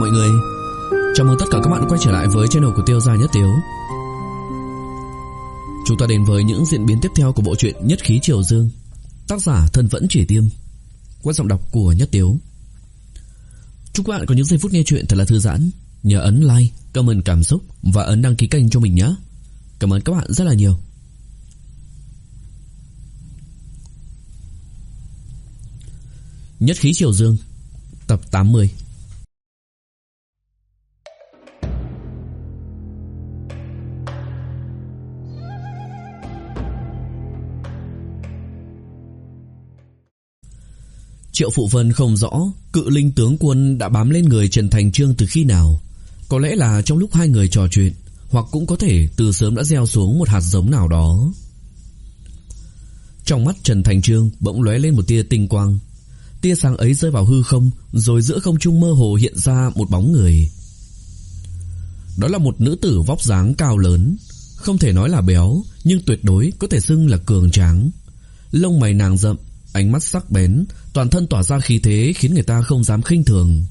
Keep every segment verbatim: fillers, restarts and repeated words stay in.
mọi người. Chào mừng tất cả các bạn quay trở lại với channel của Tiêu Gia Nhất Tiếu. Chúng ta đến với những diễn biến tiếp theo của bộ truyện Nhất Khí Triều Dương, tác giả Thân Vẫn Chỉ Tiêm, qua giọng đọc của Nhất Tiếu. Chúc các bạn có những giây phút nghe truyện thật là thư giãn. Nhớ ấn like, comment cảm xúc và ấn đăng ký kênh cho mình nhé. Cảm ơn các bạn rất là nhiều. Nhất Khí Triều Dương, tập tám mươi. Triệu Phụ Vân không rõ cự linh tướng quân đã bám lên người Trần Thành Trương từ khi nào. Có lẽ là trong lúc hai người trò chuyện, hoặc cũng có thể từ sớm đã gieo xuống một hạt giống nào đó. Trong mắt Trần Thành Trương bỗng lóe lên một tia tinh quang. Tia sáng ấy rơi vào hư không, rồi giữa không trung mơ hồ hiện ra một bóng người. Đó là một nữ tử vóc dáng cao lớn, không thể nói là béo, nhưng tuyệt đối có thể xưng là cường tráng. Lông mày nàng rậm, ánh mắt sắc bén, toàn thân tỏa ra khí thế khiến người ta không dám khinh thường.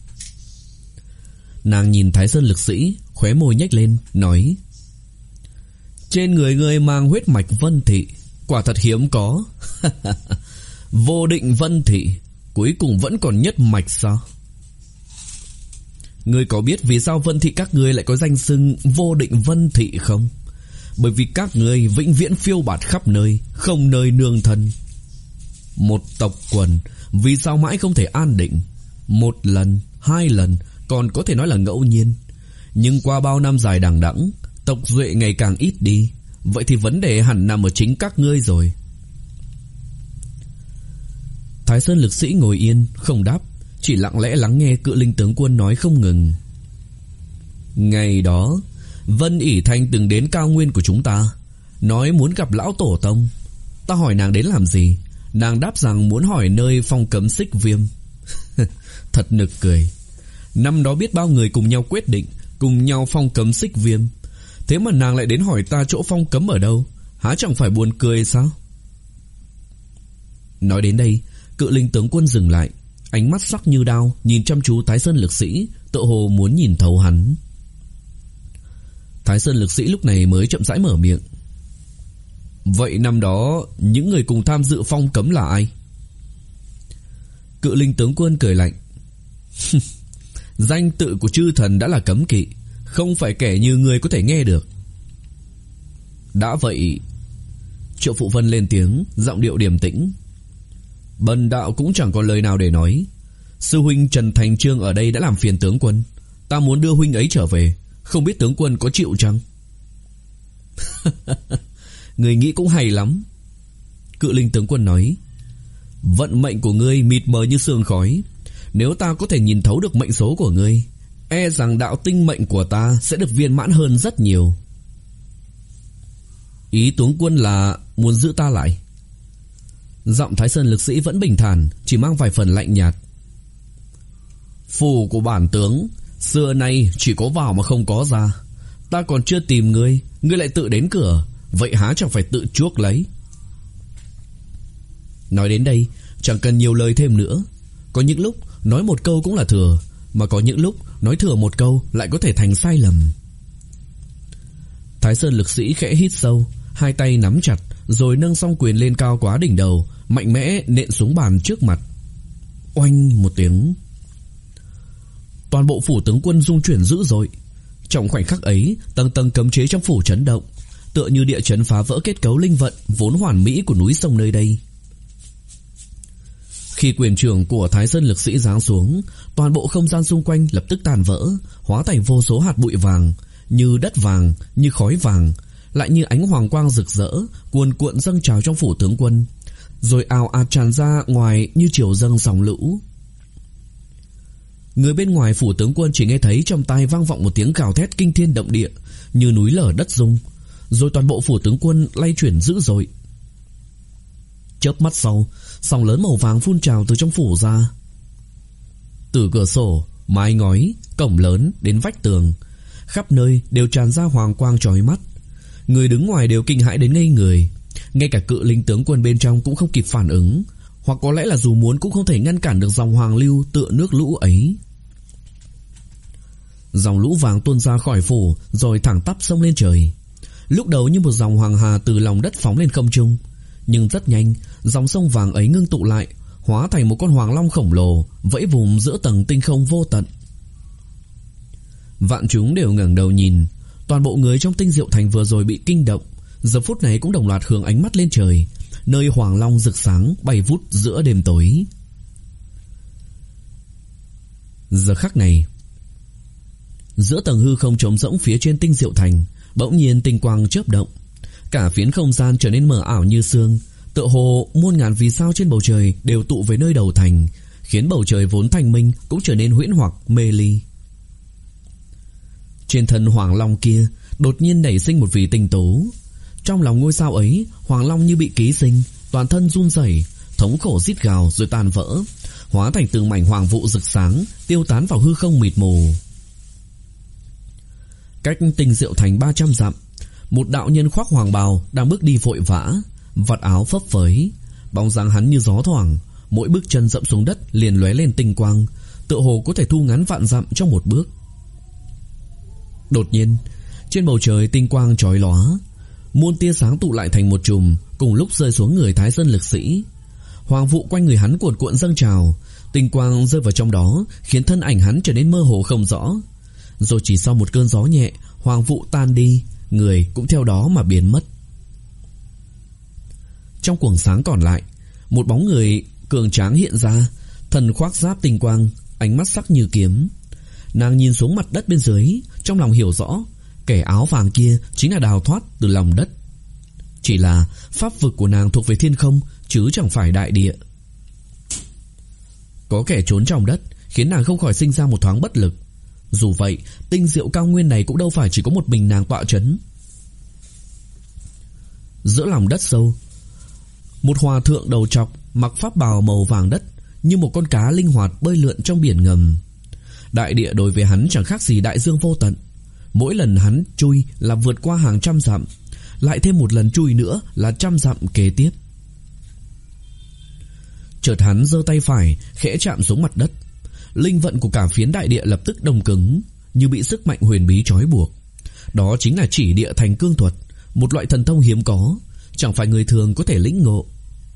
Nàng nhìn Thái Sơn Lực Sĩ, khóe môi nhếch lên, nói: trên người ngươi mang huyết mạch Vân Thị, quả thật hiếm có. Vô Định Vân Thị, cuối cùng vẫn còn nhất mạch sao? Ngươi có biết vì sao Vân Thị các ngươi lại có danh xưng Vô Định Vân Thị không? Bởi vì các ngươi vĩnh viễn phiêu bạt khắp nơi, không nơi nương thân. Một tộc quần vì sao mãi không thể an định? Một lần, hai lần, còn có thể nói là ngẫu nhiên. Nhưng qua bao năm dài đằng đẵng, tộc duệ ngày càng ít đi. Vậy thì vấn đề hẳn nằm ở chính các ngươi rồi. Thái Sơn Lực Sĩ ngồi yên, không đáp, chỉ lặng lẽ lắng nghe cự linh tướng quân nói không ngừng. Ngày đó, Vân ỷ Thanh từng đến cao nguyên của chúng ta, nói muốn gặp lão tổ tông. Ta hỏi nàng đến làm gì? Nàng đáp rằng muốn hỏi nơi phong cấm Xích Viêm. Thật nực cười. Năm đó biết bao người cùng nhau quyết định, cùng nhau phong cấm Xích Viêm. Thế mà nàng lại đến hỏi ta chỗ phong cấm ở đâu? Há chẳng phải buồn cười sao? Nói đến đây, cự linh tướng quân dừng lại, ánh mắt sắc như đao nhìn chăm chú Thái Sơn Lực Sĩ, tựa hồ muốn nhìn thấu hắn. Thái Sơn Lực Sĩ lúc này mới chậm rãi mở miệng. Vậy năm đó những người cùng tham dự phong cấm là ai? Cự linh tướng quân cười lạnh. Danh tự của chư thần đã là cấm kỵ, không phải kẻ như ngươi có thể nghe được. Đã vậy, Triệu Phụ Vân lên tiếng, giọng điệu điềm tĩnh. Bần đạo cũng chẳng còn lời nào để nói. Sư huynh Trần Thành Trương ở đây đã làm phiền tướng quân, ta muốn đưa huynh ấy trở về, không biết tướng quân có chịu chăng? Người nghĩ cũng hay lắm. Cự linh tướng quân nói. Vận mệnh của ngươi mịt mờ như sương khói. Nếu ta có thể nhìn thấu được mệnh số của ngươi, e rằng đạo tinh mệnh của ta sẽ được viên mãn hơn rất nhiều. Ý tướng quân là muốn giữ ta lại? Giọng Thái Sơn Lực Sĩ vẫn bình thản, chỉ mang vài phần lạnh nhạt. Phù của bản tướng xưa nay chỉ có vào mà không có ra. Ta còn chưa tìm ngươi, ngươi lại tự đến cửa, vậy há chẳng phải tự chuốc lấy? Nói đến đây, chẳng cần nhiều lời thêm nữa. Có những lúc nói một câu cũng là thừa, mà có những lúc nói thừa một câu lại có thể thành sai lầm. Thái Sơn Lực Sĩ khẽ hít sâu, hai tay nắm chặt, rồi nâng song quyền lên cao quá đỉnh đầu, mạnh mẽ nện xuống bàn trước mặt. Oanh một tiếng, toàn bộ phủ tướng quân rung chuyển dữ dội. Trong khoảnh khắc ấy, tầng tầng cấm chế trong phủ chấn động, tựa như địa chấn phá vỡ kết cấu linh vận vốn hoàn mỹ của núi sông nơi đây. Khi quyền trưởng của Thái Sơn Lực Sĩ giáng xuống, toàn bộ không gian xung quanh lập tức tàn vỡ, hóa thành vô số hạt bụi vàng, như đất vàng, như khói vàng, lại như ánh hoàng quang rực rỡ, cuồn cuộn dâng trào trong phủ tướng quân, rồi ào ạt tràn ra ngoài như triều dâng dòng lũ. Người bên ngoài phủ tướng quân chỉ nghe thấy trong tai vang vọng một tiếng gào thét kinh thiên động địa, như núi lở đất rung, rồi toàn bộ phủ tướng quân lay chuyển dữ dội. Chớp mắt sau, sóng lớn màu vàng phun trào từ trong phủ ra. Từ cửa sổ, mái ngói, cổng lớn đến vách tường, khắp nơi đều tràn ra hoàng quang chói mắt. Người đứng ngoài đều kinh hãi đến ngây người. Ngay cả cự linh tướng quân bên trong cũng không kịp phản ứng, hoặc có lẽ là dù muốn cũng không thể ngăn cản được dòng hoàng lưu tựa nước lũ ấy. Dòng lũ vàng tuôn ra khỏi phủ, rồi thẳng tắp xông lên trời. Lúc đầu như một dòng hoàng hà từ lòng đất phóng lên không trung, nhưng rất nhanh dòng sông vàng ấy ngưng tụ lại, hóa thành một con hoàng long khổng lồ vẫy vùng giữa tầng tinh không vô tận. Vạn chúng đều ngẩng đầu nhìn. Toàn bộ người trong Tinh Diệu Thành vừa rồi bị kinh động, giờ phút này cũng đồng loạt hướng ánh mắt lên trời, nơi hoàng long rực sáng bay vút giữa đêm tối. Giờ khắc này, giữa tầng hư không trống rỗng phía trên Tinh Diệu Thành, bỗng nhiên tinh quang chớp động, cả phiến không gian trở nên mờ ảo như sương, tựa hồ muôn ngàn vì sao trên bầu trời đều tụ về nơi đầu thành, khiến bầu trời vốn thanh minh cũng trở nên huyễn hoặc mê ly. Trên thân hoàng long kia đột nhiên nảy sinh một vì tinh tú. Trong lòng ngôi sao ấy, hoàng long như bị ký sinh, toàn thân run rẩy, thống khổ rít gào rồi tan vỡ, hóa thành từng mảnh hoàng vụ rực sáng, tiêu tán vào hư không mịt mù. Cách Tinh Diệu Thành ba trăm dặm, một đạo nhân khoác hoàng bào đang bước đi vội vã, vạt áo phấp phới, bóng dáng hắn như gió thoảng, mỗi bước chân dẫm xuống đất liền lóe lên tinh quang, tựa hồ có thể thu ngắn vạn dặm trong một bước. Đột nhiên, trên bầu trời tinh quang chói lóa, muôn tia sáng tụ lại thành một chùm, cùng lúc rơi xuống người Thái Sơn lực sĩ. Hoàng vụ quanh người hắn cuộn cuộn dâng trào, tinh quang rơi vào trong đó, khiến thân ảnh hắn trở nên mơ hồ không rõ. Rồi chỉ sau một cơn gió nhẹ, hoàng vụ tan đi, người cũng theo đó mà biến mất. Trong quầng sáng còn lại, một bóng người cường tráng hiện ra, thân khoác giáp tinh quang, ánh mắt sắc như kiếm. Nàng nhìn xuống mặt đất bên dưới, trong lòng hiểu rõ, kẻ áo vàng kia chính là đào thoát từ lòng đất. Chỉ là pháp vực của nàng thuộc về thiên không, chứ chẳng phải đại địa. Có kẻ trốn trong đất, khiến nàng không khỏi sinh ra một thoáng bất lực. Dù vậy, Tinh Diệu cao nguyên này cũng đâu phải chỉ có một mình nàng tọa trấn. Giữa lòng đất sâu, một hòa thượng đầu trọc mặc pháp bào màu vàng đất, như một con cá linh hoạt bơi lượn trong biển ngầm. Đại địa đối với hắn chẳng khác gì đại dương vô tận. Mỗi lần hắn chui là vượt qua hàng trăm dặm, lại thêm một lần chui nữa là trăm dặm kế tiếp. Chợt hắn giơ tay phải khẽ chạm xuống mặt đất, linh vận của cả phiến đại địa lập tức đông cứng, như bị sức mạnh huyền bí trói buộc. Đó chính là chỉ địa thành cương thuật, một loại thần thông hiếm có, chẳng phải người thường có thể lĩnh ngộ.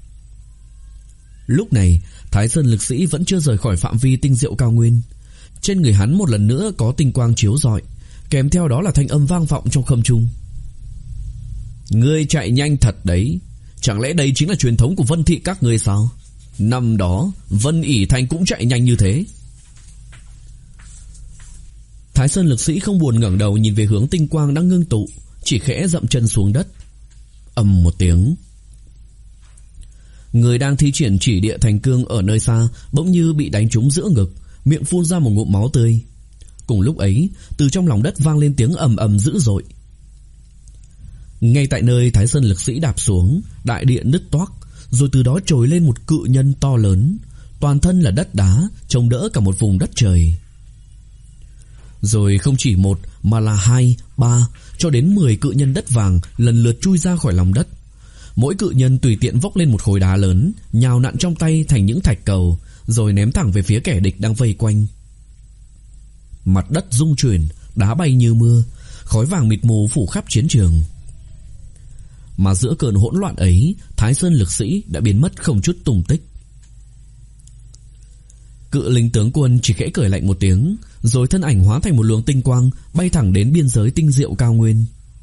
Lúc này, Thái Sơn lực sĩ vẫn chưa rời khỏi phạm vi Tinh Diệu cao nguyên. Trên người hắn một lần nữa có tinh quang chiếu rọi, kèm theo đó là thanh âm vang vọng trong không trung. Ngươi chạy nhanh thật đấy, chẳng lẽ đây chính là truyền thống của Vân thị các ngươi sao? Năm đó Vân ỉ thành cũng chạy nhanh như thế. Thái Sơn lực sĩ không buồn ngẩng đầu nhìn về hướng tinh quang đang ngưng tụ, chỉ khẽ dậm chân xuống đất. Ầm một tiếng, người đang thi triển chỉ địa thành cương ở nơi xa bỗng như bị đánh trúng giữa ngực, miệng phun ra một ngụm máu tươi. Cùng lúc ấy, từ trong lòng đất vang lên tiếng ầm ầm dữ dội. Ngay tại nơi Thái Sơn lực sĩ đạp xuống, đại địa nứt toác, rồi từ đó trồi lên một cự nhân to lớn, toàn thân là đất đá, chống đỡ cả một vùng đất trời. Rồi không chỉ một mà là hai, ba, cho đến mười cự nhân đất vàng lần lượt chui ra khỏi lòng đất. Mỗi cự nhân tùy tiện vốc lên một khối đá lớn, nhào nặn trong tay thành những thạch cầu, rồi ném thẳng về phía kẻ địch đang vây quanh. Mặt đất rung chuyển, đá bay như mưa, khói vàng mịt mù phủ khắp chiến trường. Mà giữa cơn hỗn loạn ấy, Thái Sơn lực sĩ đã biến mất không chút tung tích. Cự linh tướng quân chỉ khẽ cười lạnh một tiếng, rồi thân ảnh hóa thành một luồng tinh quang bay thẳng đến biên giới Tinh Diệu cao nguyên.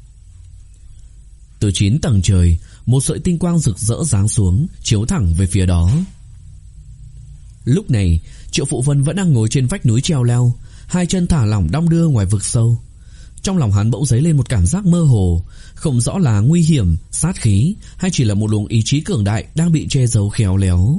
Từ chín tầng trời, một sợi tinh quang rực rỡ giáng xuống, chiếu thẳng về phía đó. Lúc này, Triệu Phụ Vân vẫn đang ngồi trên vách núi treo leo, hai chân thả lỏng đong đưa ngoài vực sâu. Trong lòng hắn bỗng dấy lên một cảm giác mơ hồ, không rõ là nguy hiểm, sát khí hay chỉ là một luồng ý chí cường đại đang bị che giấu khéo léo.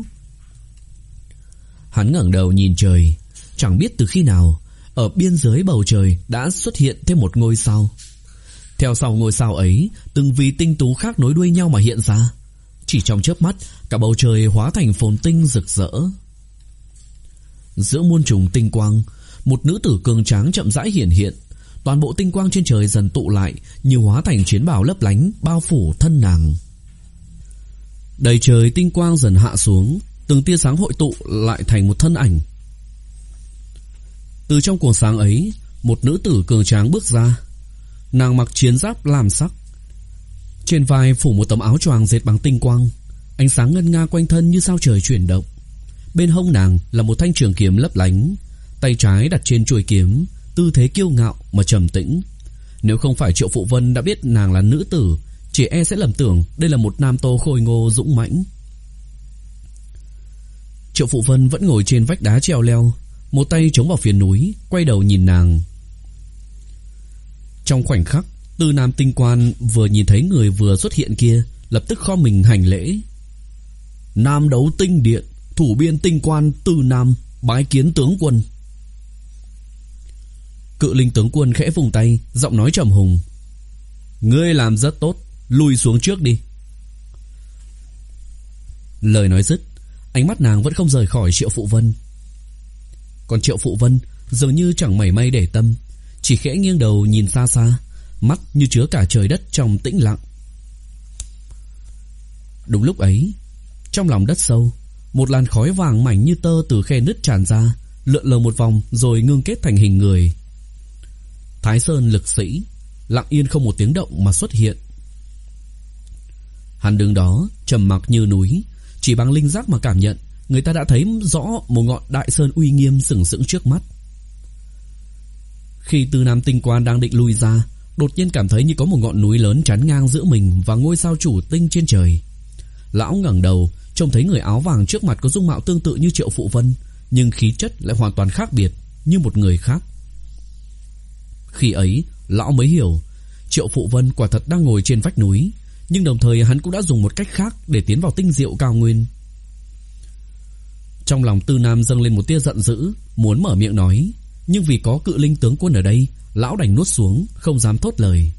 Hắn ngẩng đầu nhìn trời, chẳng biết từ khi nào, ở biên giới bầu trời đã xuất hiện thêm một ngôi sao. Theo sau ngôi sao ấy, từng vì tinh tú khác nối đuôi nhau mà hiện ra. Chỉ trong chớp mắt, cả bầu trời hóa thành phồn tinh rực rỡ. Giữa muôn trùng tinh quang, một nữ tử cường tráng chậm rãi hiển hiện. Toàn bộ tinh quang trên trời dần tụ lại, như hóa thành chiến bào lấp lánh bao phủ thân nàng. Đầy trời tinh quang dần hạ xuống, từng tia sáng hội tụ lại thành một thân ảnh. Từ trong cuồng sáng ấy, một nữ tử cường tráng bước ra. Nàng mặc chiến giáp lam sắc, trên vai phủ một tấm áo choàng dệt bằng tinh quang, ánh sáng ngân nga quanh thân như sao trời chuyển động. Bên hông nàng là một thanh trường kiếm lấp lánh, tay trái đặt trên chuôi kiếm, tư thế kiêu ngạo mà trầm tĩnh. Nếu không phải Triệu Phụ Vân đã biết nàng là nữ tử, chỉ e sẽ lầm tưởng đây là một nam tô khôi ngô dũng mãnh. Triệu Phụ Vân vẫn ngồi trên vách đá treo leo, một tay chống vào phía núi, quay đầu nhìn nàng. Trong khoảnh khắc, Tư Nam Tinh Quan vừa nhìn thấy người vừa xuất hiện kia, lập tức khom mình hành lễ. Nam Đấu Tinh Điện, thủ biên Tinh Quan Tư Nam, bái kiến tướng quân. Cự Linh tướng quân khẽ vùng tay, giọng nói trầm hùng. Ngươi làm rất tốt, lùi xuống trước đi. Lời nói dứt, ánh mắt nàng vẫn không rời khỏi Triệu Phụ Vân. Còn Triệu Phụ Vân dường như chẳng mảy may để tâm, chỉ khẽ nghiêng đầu nhìn xa xa, mắt như chứa cả trời đất trong tĩnh lặng. Đúng lúc ấy, trong lòng đất sâu, một làn khói vàng mảnh như tơ từ khe nứt tràn ra, lượn lờ một vòng rồi ngưng kết thành hình người. Thái Sơn lực sĩ lặng yên không một tiếng động mà xuất hiện. Hắn đứng đó trầm mặc như núi, chỉ bằng linh giác mà cảm nhận, người ta đã thấy rõ một ngọn đại sơn uy nghiêm sừng sững trước mắt. Khi Tư Nam Tinh Quan đang định lui ra, đột nhiên cảm thấy như có một ngọn núi lớn chắn ngang giữa mình và ngôi sao chủ tinh trên trời. Lão ngẩng đầu, trông thấy người áo vàng trước mặt có dung mạo tương tự như Triệu Phụ Vân, nhưng khí chất lại hoàn toàn khác biệt, như một người khác. Khi ấy, lão mới hiểu, Triệu Phụ Vân quả thật đang ngồi trên vách núi, nhưng đồng thời hắn cũng đã dùng một cách khác để tiến vào tinh diệu cao nguyên. Trong lòng Tư Nam dâng lên một tia giận dữ, muốn mở miệng nói, nhưng vì có Cự Linh tướng quân ở đây, lão đành nuốt xuống, không dám thốt lời.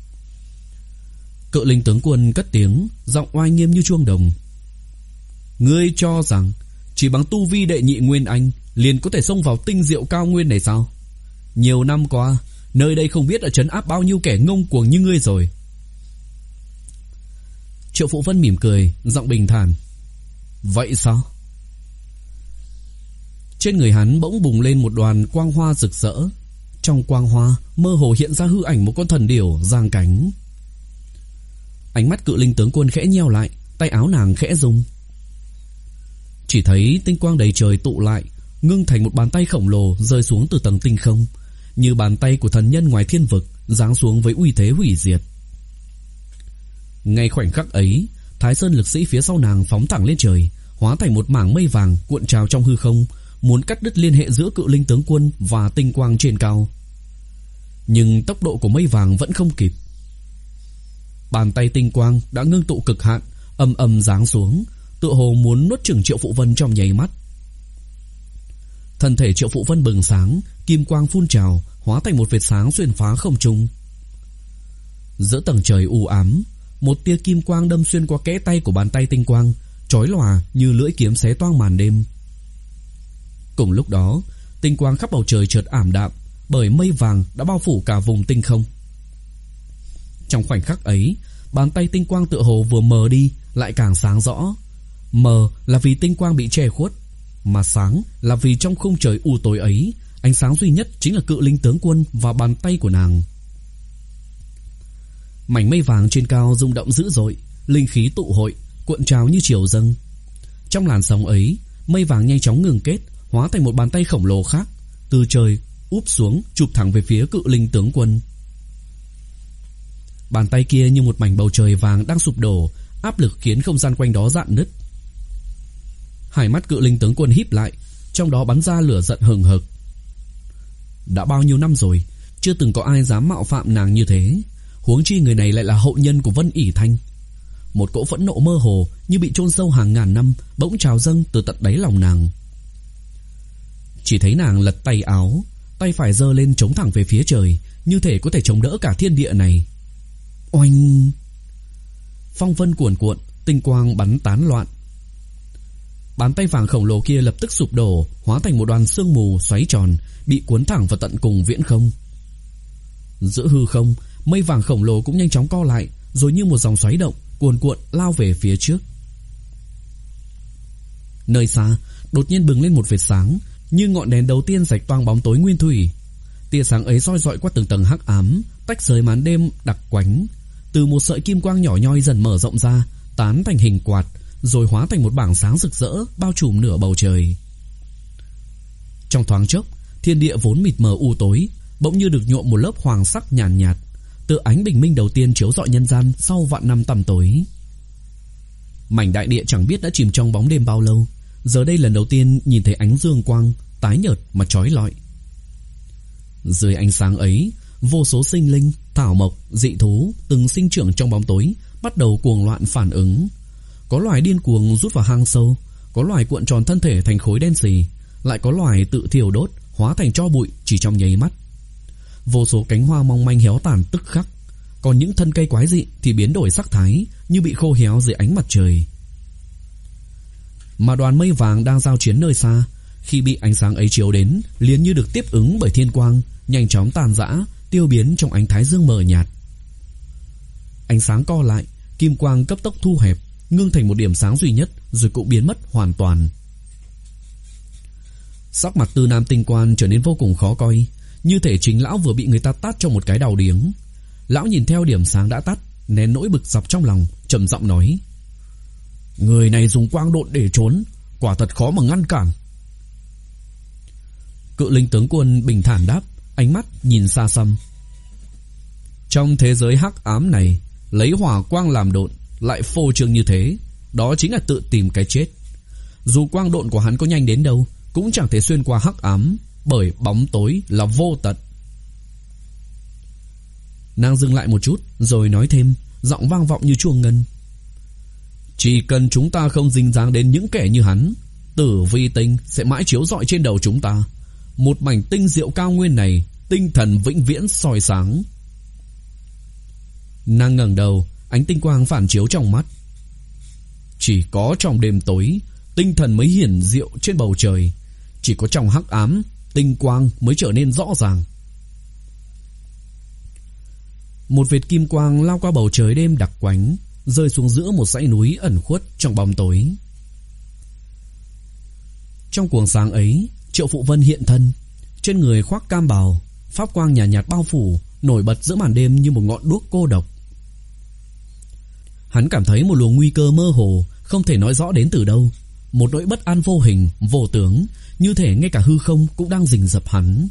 Cự Linh tướng quân cất tiếng, giọng oai nghiêm như chuông đồng. Ngươi cho rằng chỉ bằng tu vi đệ nhị nguyên anh liền có thể xông vào tinh diệu cao nguyên này sao? Nhiều năm qua, nơi đây không biết đã trấn áp bao nhiêu kẻ ngông cuồng như ngươi rồi. Triệu Phụ Vân mỉm cười, giọng bình thản. Vậy sao? Trên người hắn bỗng bùng lên một đoàn quang hoa rực rỡ. Trong quang hoa mơ hồ hiện ra hư ảnh một con thần điểu giang cánh. Ánh mắt Cự Linh tướng quân khẽ nheo lại, tay áo nàng khẽ rung. Chỉ thấy tinh quang đầy trời tụ lại, ngưng thành một bàn tay khổng lồ rơi xuống từ tầng tinh không, như bàn tay của thần nhân ngoài thiên vực, giáng xuống với uy thế hủy diệt. Ngay khoảnh khắc ấy, Thái Sơn lực sĩ phía sau nàng phóng thẳng lên trời, hóa thành một mảng mây vàng cuộn trào trong hư không, muốn cắt đứt liên hệ giữa Cự Linh tướng quân và tinh quang trên cao. Nhưng tốc độ của mây vàng vẫn không kịp. Bàn tay tinh quang đã ngưng tụ cực hạn, ầm ầm giáng xuống, tựa hồ muốn nuốt chửng Triệu Phụ Vân trong nháy mắt. Thân thể Triệu Phụ Vân bừng sáng, kim quang phun trào, hóa thành một vệt sáng xuyên phá không trung. Giữa tầng trời u ám, một tia kim quang đâm xuyên qua kẽ tay của bàn tay tinh quang, chói lòa như lưỡi kiếm xé toang màn đêm. Cùng lúc đó, tinh quang khắp bầu trời chợt ảm đạm, bởi mây vàng đã bao phủ cả vùng tinh không. Trong khoảnh khắc ấy, bàn tay tinh quang tựa hồ vừa mờ đi lại càng sáng rõ. Mờ là vì tinh quang bị che khuất, mà sáng là vì trong khung trời u tối ấy, ánh sáng duy nhất chính là Cự Linh tướng quân và bàn tay của nàng. Mảnh mây vàng trên cao rung động dữ dội, linh khí tụ hội, cuộn trào như triều dâng. Trong làn sóng ấy, mây vàng nhanh chóng ngừng kết, hóa thành một bàn tay khổng lồ khác, từ trời úp xuống chụp thẳng về phía Cự Linh tướng quân. Bàn tay kia như một mảnh bầu trời vàng đang sụp đổ, áp lực khiến không gian quanh đó rạn nứt. Hai mắt Cự Linh tướng quân híp lại, trong đó bắn ra lửa giận hừng hực. Đã bao nhiêu năm rồi, chưa từng có ai dám mạo phạm nàng như thế, huống chi người này lại là hậu nhân của Vân ỉ Thanh. Một cỗ phẫn nộ mơ hồ như bị chôn sâu hàng ngàn năm bỗng trào dâng từ tận đáy lòng nàng. Chỉ thấy nàng lật tay áo, tay phải giơ lên chống thẳng về phía trời, như thể có thể chống đỡ cả thiên địa này. Oanh! Phong vân cuồn cuộn, tinh quang bắn tán loạn. Bàn tay vàng khổng lồ kia lập tức sụp đổ, hóa thành một đoàn sương mù xoáy tròn, bị cuốn thẳng vào tận cùng viễn không. Giữa hư không, mây vàng khổng lồ cũng nhanh chóng co lại, rồi như một dòng xoáy động cuồn cuộn lao về phía trước. Nơi xa, đột nhiên bừng lên một vệt sáng, như ngọn đèn đầu tiên rạch toang bóng tối nguyên thủy. Tia sáng ấy soi rọi qua từng tầng hắc ám, tách rời màn đêm đặc quánh. Từ một sợi kim quang nhỏ nhoi dần mở rộng ra, tán thành hình quạt, rồi hóa thành một bảng sáng rực rỡ bao trùm nửa bầu trời. Trong thoáng chốc, thiên địa vốn mịt mờ u tối bỗng như được nhuộm một lớp hoàng sắc nhàn nhạt, nhạt, từ ánh bình minh đầu tiên chiếu rọi nhân gian sau vạn năm tăm tối. Mảnh đại địa chẳng biết đã chìm trong bóng đêm bao lâu, giờ đây lần đầu tiên nhìn thấy ánh dương quang tái nhợt mà chói lọi. Dưới ánh sáng ấy, vô số sinh linh, thảo mộc, dị thú từng sinh trưởng trong bóng tối bắt đầu cuồng loạn phản ứng. Có loài điên cuồng rút vào hang sâu, có loài cuộn tròn thân thể thành khối đen xì, lại có loài tự thiêu đốt, hóa thành tro bụi chỉ trong nháy mắt. Vô số cánh hoa mong manh héo tàn tức khắc, còn những thân cây quái dị thì biến đổi sắc thái như bị khô héo dưới ánh mặt trời. Mà đoàn mây vàng đang giao chiến nơi xa, khi bị ánh sáng ấy chiếu đến, liền như được tiếp ứng bởi thiên quang, nhanh chóng tàn rã, tiêu biến trong ánh thái dương mờ nhạt. Ánh sáng co lại, kim quang cấp tốc thu hẹp, ngưng thành một điểm sáng duy nhất, rồi cũng biến mất hoàn toàn. Sắc mặt Tư Nam Tinh Quan trở nên vô cùng khó coi, như thể chính lão vừa bị người ta tát cho một cái đào điếng. Lão nhìn theo điểm sáng đã tắt, nén nỗi bực dọc trong lòng, trầm giọng nói: người này dùng quang độn để trốn, quả thật khó mà ngăn cản. Cự linh tướng quân bình thản đáp, ánh mắt nhìn xa xăm. Trong thế giới hắc ám này, lấy hỏa quang làm độn lại phô trương như thế, đó chính là tự tìm cái chết. Dù quang độn của hắn có nhanh đến đâu, cũng chẳng thể xuyên qua hắc ám, bởi bóng tối là vô tận. Nàng dừng lại một chút rồi nói thêm, giọng vang vọng như chuông ngân: chỉ cần chúng ta không dính dáng đến những kẻ như hắn, tử vi tinh sẽ mãi chiếu rọi trên đầu chúng ta. Một mảnh tinh diệu cao nguyên này, tinh thần vĩnh viễn soi sáng. Nàng ngẩng đầu, ánh tinh quang phản chiếu trong mắt. Chỉ có trong đêm tối, tinh thần mới hiển diệu trên bầu trời. Chỉ có trong hắc ám, tinh quang mới trở nên rõ ràng. Một vệt kim quang lao qua bầu trời đêm đặc quánh, rơi xuống giữa một dãy núi ẩn khuất trong bóng tối. Trong cuồng sáng ấy, Triệu Phụ Vân hiện thân, trên người khoác cam bào, pháp quang nhàn nhạt, nhạt bao phủ, nổi bật giữa màn đêm như một ngọn đuốc cô độc. Hắn cảm thấy một luồng nguy cơ mơ hồ, không thể nói rõ đến từ đâu, một nỗi bất an vô hình, vô tướng, như thể ngay cả hư không cũng đang rình rập hắn.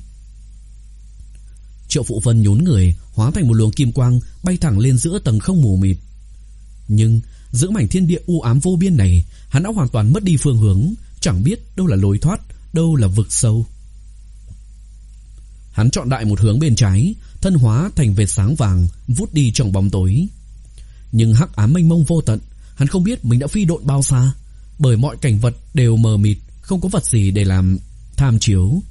Triệu Phụ Vân nhún người, hóa thành một luồng kim quang bay thẳng lên giữa tầng không mù mịt. Nhưng giữa mảnh thiên địa u ám vô biên này, hắn đã hoàn toàn mất đi phương hướng, chẳng biết đâu là lối thoát, đâu là vực sâu. Hắn chọn đại một hướng bên trái, thân hóa thành vệt sáng vàng, vút đi trong bóng tối. Nhưng hắc ám mênh mông vô tận, hắn không biết mình đã phi độn bao xa, bởi mọi cảnh vật đều mờ mịt, không có vật gì để làm tham chiếu.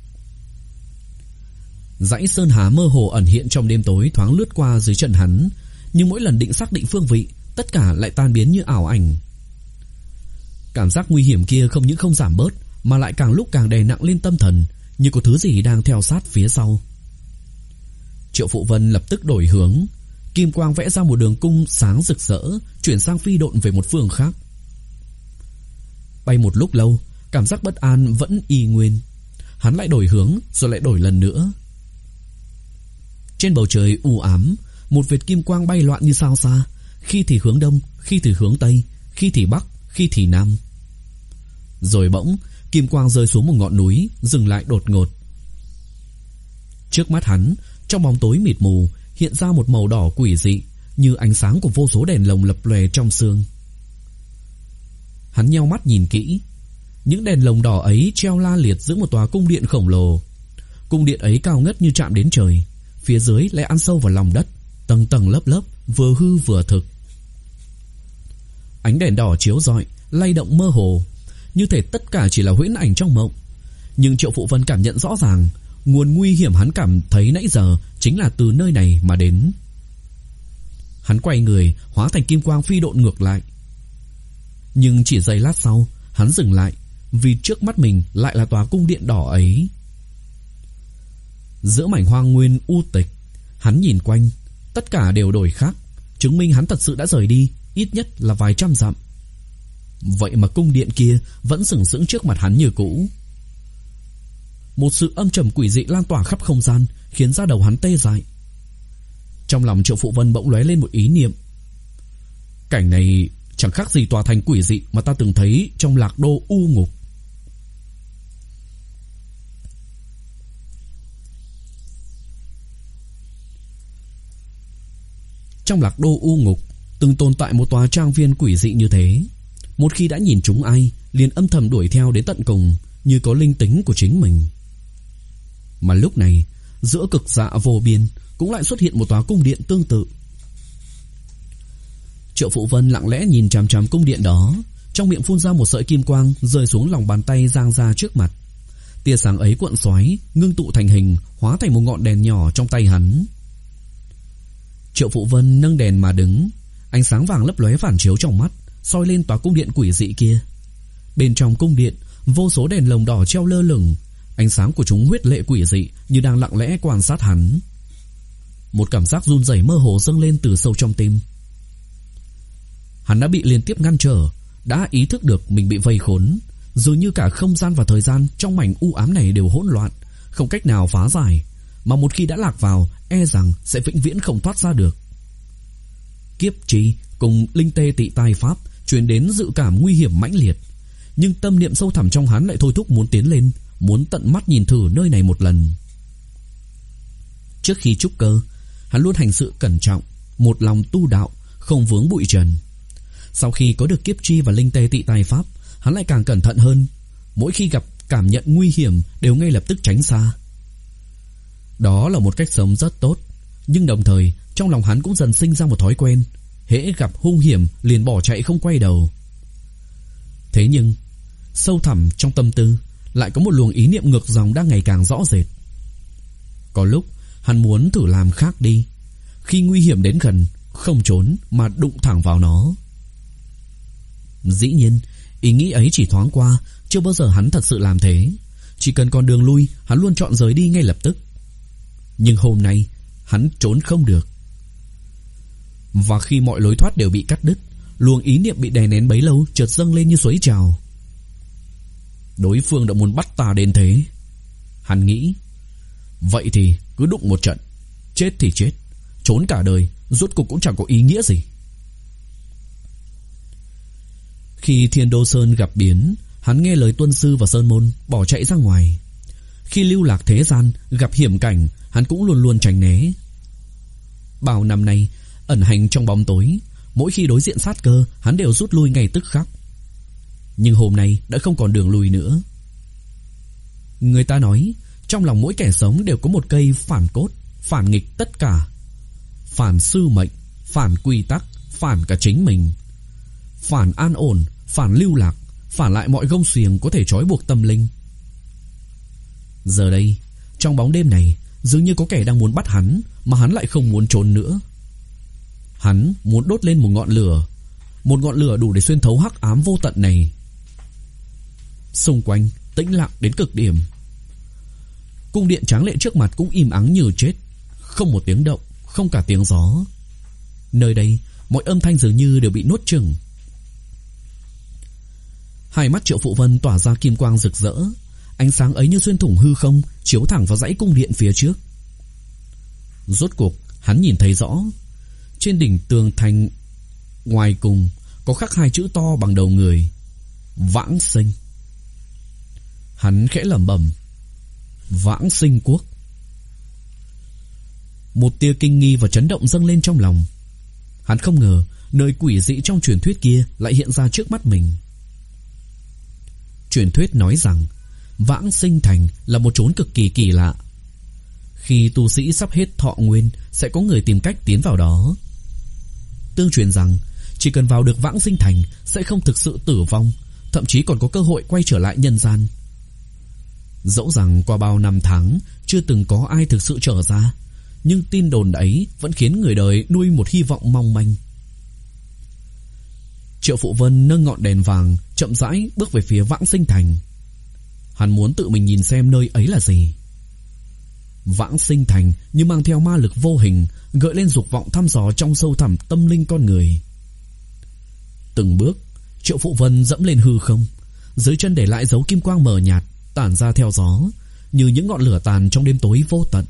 Dãy sơn hà mơ hồ ẩn hiện trong đêm tối thoáng lướt qua dưới chân hắn, nhưng mỗi lần định xác định phương vị, tất cả lại tan biến như ảo ảnh. Cảm giác nguy hiểm kia không những không giảm bớt, mà lại càng lúc càng đè nặng lên tâm thần, như có thứ gì đang theo sát phía sau. Triệu Phụ Vân lập tức đổi hướng, kim quang vẽ ra một đường cung sáng rực rỡ, chuyển sang phi độn về một phương khác. Bay một lúc lâu, cảm giác bất an vẫn y nguyên. Hắn lại đổi hướng, rồi lại đổi lần nữa. Trên bầu trời u ám, một vệt kim quang bay loạn như sao xa, khi thì hướng đông, khi thì hướng tây, khi thì bắc, khi thì nam. Rồi bỗng, kim quang rơi xuống một ngọn núi, dừng lại đột ngột. Trước mắt hắn, trong bóng tối mịt mù, hiện ra một màu đỏ quỷ dị, như ánh sáng của vô số đèn lồng lập lòe trong sương. Hắn nheo mắt nhìn kỹ, những đèn lồng đỏ ấy treo la liệt giữa một tòa cung điện khổng lồ. Cung điện ấy cao ngất như chạm đến trời, phía dưới lại ăn sâu vào lòng đất, tầng tầng lớp lớp, vừa hư vừa thực. Ánh đèn đỏ chiếu rọi, lay động mơ hồ, như thể tất cả chỉ là huyễn ảnh trong mộng. Nhưng Triệu Phụ Vân cảm nhận rõ ràng, nguồn nguy hiểm hắn cảm thấy nãy giờ chính là từ nơi này mà đến. Hắn quay người, hóa thành kim quang phi độn ngược lại. Nhưng chỉ giây lát sau, hắn dừng lại, vì trước mắt mình lại là tòa cung điện đỏ ấy. Giữa mảnh hoang nguyên u tịch, hắn nhìn quanh, tất cả đều đổi khác, chứng minh hắn thật sự đã rời đi, ít nhất là vài trăm dặm. Vậy mà cung điện kia vẫn sừng sững trước mặt hắn như cũ. một sự âm trầm quỷ dị lan tỏa khắp không gian, khiến da đầu hắn tê dại. Trong lòng Triệu Phụ Vân bỗng lóe lên một ý niệm. Cảnh này chẳng khác gì tòa thành quỷ dị mà ta từng thấy trong Lạc Đô U Ngục. Trong Lạc Đô U Ngục từng tồn tại một tòa trang viên quỷ dị như thế. Một khi đã nhìn chúng ai, liền âm thầm đuổi theo đến tận cùng, như có linh tính của chính mình. Mà lúc này, giữa cực dạ vô biên cũng lại xuất hiện một tòa cung điện tương tự. Triệu Phụ Vân lặng lẽ nhìn chằm chằm cung điện đó, trong miệng phun ra một sợi kim quang rơi xuống lòng bàn tay giang ra trước mặt. Tia sáng ấy cuộn xoáy, ngưng tụ thành hình, hóa thành một ngọn đèn nhỏ trong tay hắn. Triệu Phụ Vân nâng đèn mà đứng, ánh sáng vàng lấp lóe phản chiếu trong mắt, soi lên tòa cung điện quỷ dị kia. Bên trong cung điện, vô số đèn lồng đỏ treo lơ lửng, ánh sáng của chúng huyết lệ quỷ dị như đang lặng lẽ quan sát hắn. Một cảm giác run rẩy mơ hồ dâng lên từ sâu trong tim. Hắn đã bị liên tiếp ngăn trở, đã ý thức được mình bị vây khốn, dường như cả không gian và thời gian trong mảnh u ám này đều hỗn loạn, không cách nào phá giải, mà một khi đã lạc vào, e rằng sẽ vĩnh viễn không thoát ra được. Kiếp chi cùng linh tê tị tai pháp truyền đến dự cảm nguy hiểm mãnh liệt, nhưng tâm niệm sâu thẳm trong hắn lại thôi thúc muốn tiến lên, muốn tận mắt nhìn thử nơi này một lần. Trước khi trúc cơ, hắn luôn hành sự cẩn trọng, một lòng tu đạo, không vướng bụi trần. Sau khi có được kiếp chi và linh tê tị tai pháp, hắn lại càng cẩn thận hơn, mỗi khi gặp cảm nhận nguy hiểm đều ngay lập tức tránh xa. Đó là một cách sống rất tốt, nhưng đồng thời trong lòng hắn cũng dần sinh ra một thói quen, hễ gặp hung hiểm liền bỏ chạy không quay đầu. Thế nhưng sâu thẳm trong tâm tư lại có một luồng ý niệm ngược dòng đang ngày càng rõ rệt. Có lúc hắn muốn thử làm khác đi, khi nguy hiểm đến gần, không trốn mà đụng thẳng vào nó. Dĩ nhiên, ý nghĩ ấy chỉ thoáng qua, chưa bao giờ hắn thật sự làm thế. Chỉ cần còn đường lui, hắn luôn chọn rời đi ngay lập tức. Nhưng hôm nay, hắn trốn không được. Và khi mọi lối thoát đều bị cắt đứt, luồng ý niệm bị đè nén bấy lâu chợt dâng lên như suối trào. Đối phương đã muốn bắt ta đến thế. Hắn nghĩ, vậy thì cứ đụng một trận, chết thì chết, trốn cả đời, rốt cuộc cũng chẳng có ý nghĩa gì. Khi Thiên Đô Sơn gặp biến, hắn nghe lời tuân sư và sơn môn, bỏ chạy ra ngoài. Khi lưu lạc thế gian, gặp hiểm cảnh, hắn cũng luôn luôn tránh né. Bao năm nay, ẩn hành trong bóng tối, mỗi khi đối diện sát cơ, hắn đều rút lui ngay tức khắc. Nhưng hôm nay đã không còn đường lui nữa. Người ta nói, trong lòng mỗi kẻ sống đều có một cây phản cốt, phản nghịch tất cả. Phản sư mệnh, phản quy tắc, phản cả chính mình. Phản an ổn, phản lưu lạc, phản lại mọi gông xiềng có thể trói buộc tâm linh. Giờ đây, trong bóng đêm này, dường như có kẻ đang muốn bắt hắn, mà hắn lại không muốn trốn nữa. Hắn muốn đốt lên một ngọn lửa, một ngọn lửa đủ để xuyên thấu hắc ám vô tận này. Xung quanh tĩnh lặng đến cực điểm. Cung điện tráng lệ trước mặt cũng im ắng như chết, không một tiếng động, không cả tiếng gió. Nơi đây, mọi âm thanh dường như đều bị nuốt chửng. Hai mắt Triệu Phụ Vân tỏa ra kim quang rực rỡ, ánh sáng ấy như xuyên thủng hư không, chiếu thẳng vào dãy cung điện phía trước. Rốt cuộc, hắn nhìn thấy rõ, trên đỉnh tường thành ngoài cùng có khắc hai chữ to bằng đầu người: Vãng Sinh. Hắn khẽ lẩm bẩm: Vãng Sinh Quốc. Một tia kinh nghi và chấn động dâng lên trong lòng. Hắn không ngờ nơi quỷ dị trong truyền thuyết kia lại hiện ra trước mắt mình. Truyền thuyết nói rằng Vãng Sinh Thành là một chốn cực kỳ kỳ lạ. Khi tu sĩ sắp hết thọ nguyên, sẽ có người tìm cách tiến vào đó. Tương truyền rằng chỉ cần vào được Vãng Sinh Thành sẽ không thực sự tử vong, thậm chí còn có cơ hội quay trở lại nhân gian. Dẫu rằng qua bao năm tháng chưa từng có ai thực sự trở ra, nhưng tin đồn ấy vẫn khiến người đời nuôi một hy vọng mong manh. Triệu Phụ Vân nâng ngọn đèn vàng, chậm rãi bước về phía Vãng Sinh Thành. Hắn muốn tự mình nhìn xem nơi ấy là gì. Vãng Sinh Thành như mang theo ma lực vô hình, gợi lên dục vọng thăm dò trong sâu thẳm tâm linh con người. Từng bước, Triệu Phụ Vân dẫm lên hư không, dưới chân để lại dấu kim quang mờ nhạt tản ra theo gió, như những ngọn lửa tàn trong đêm tối vô tận.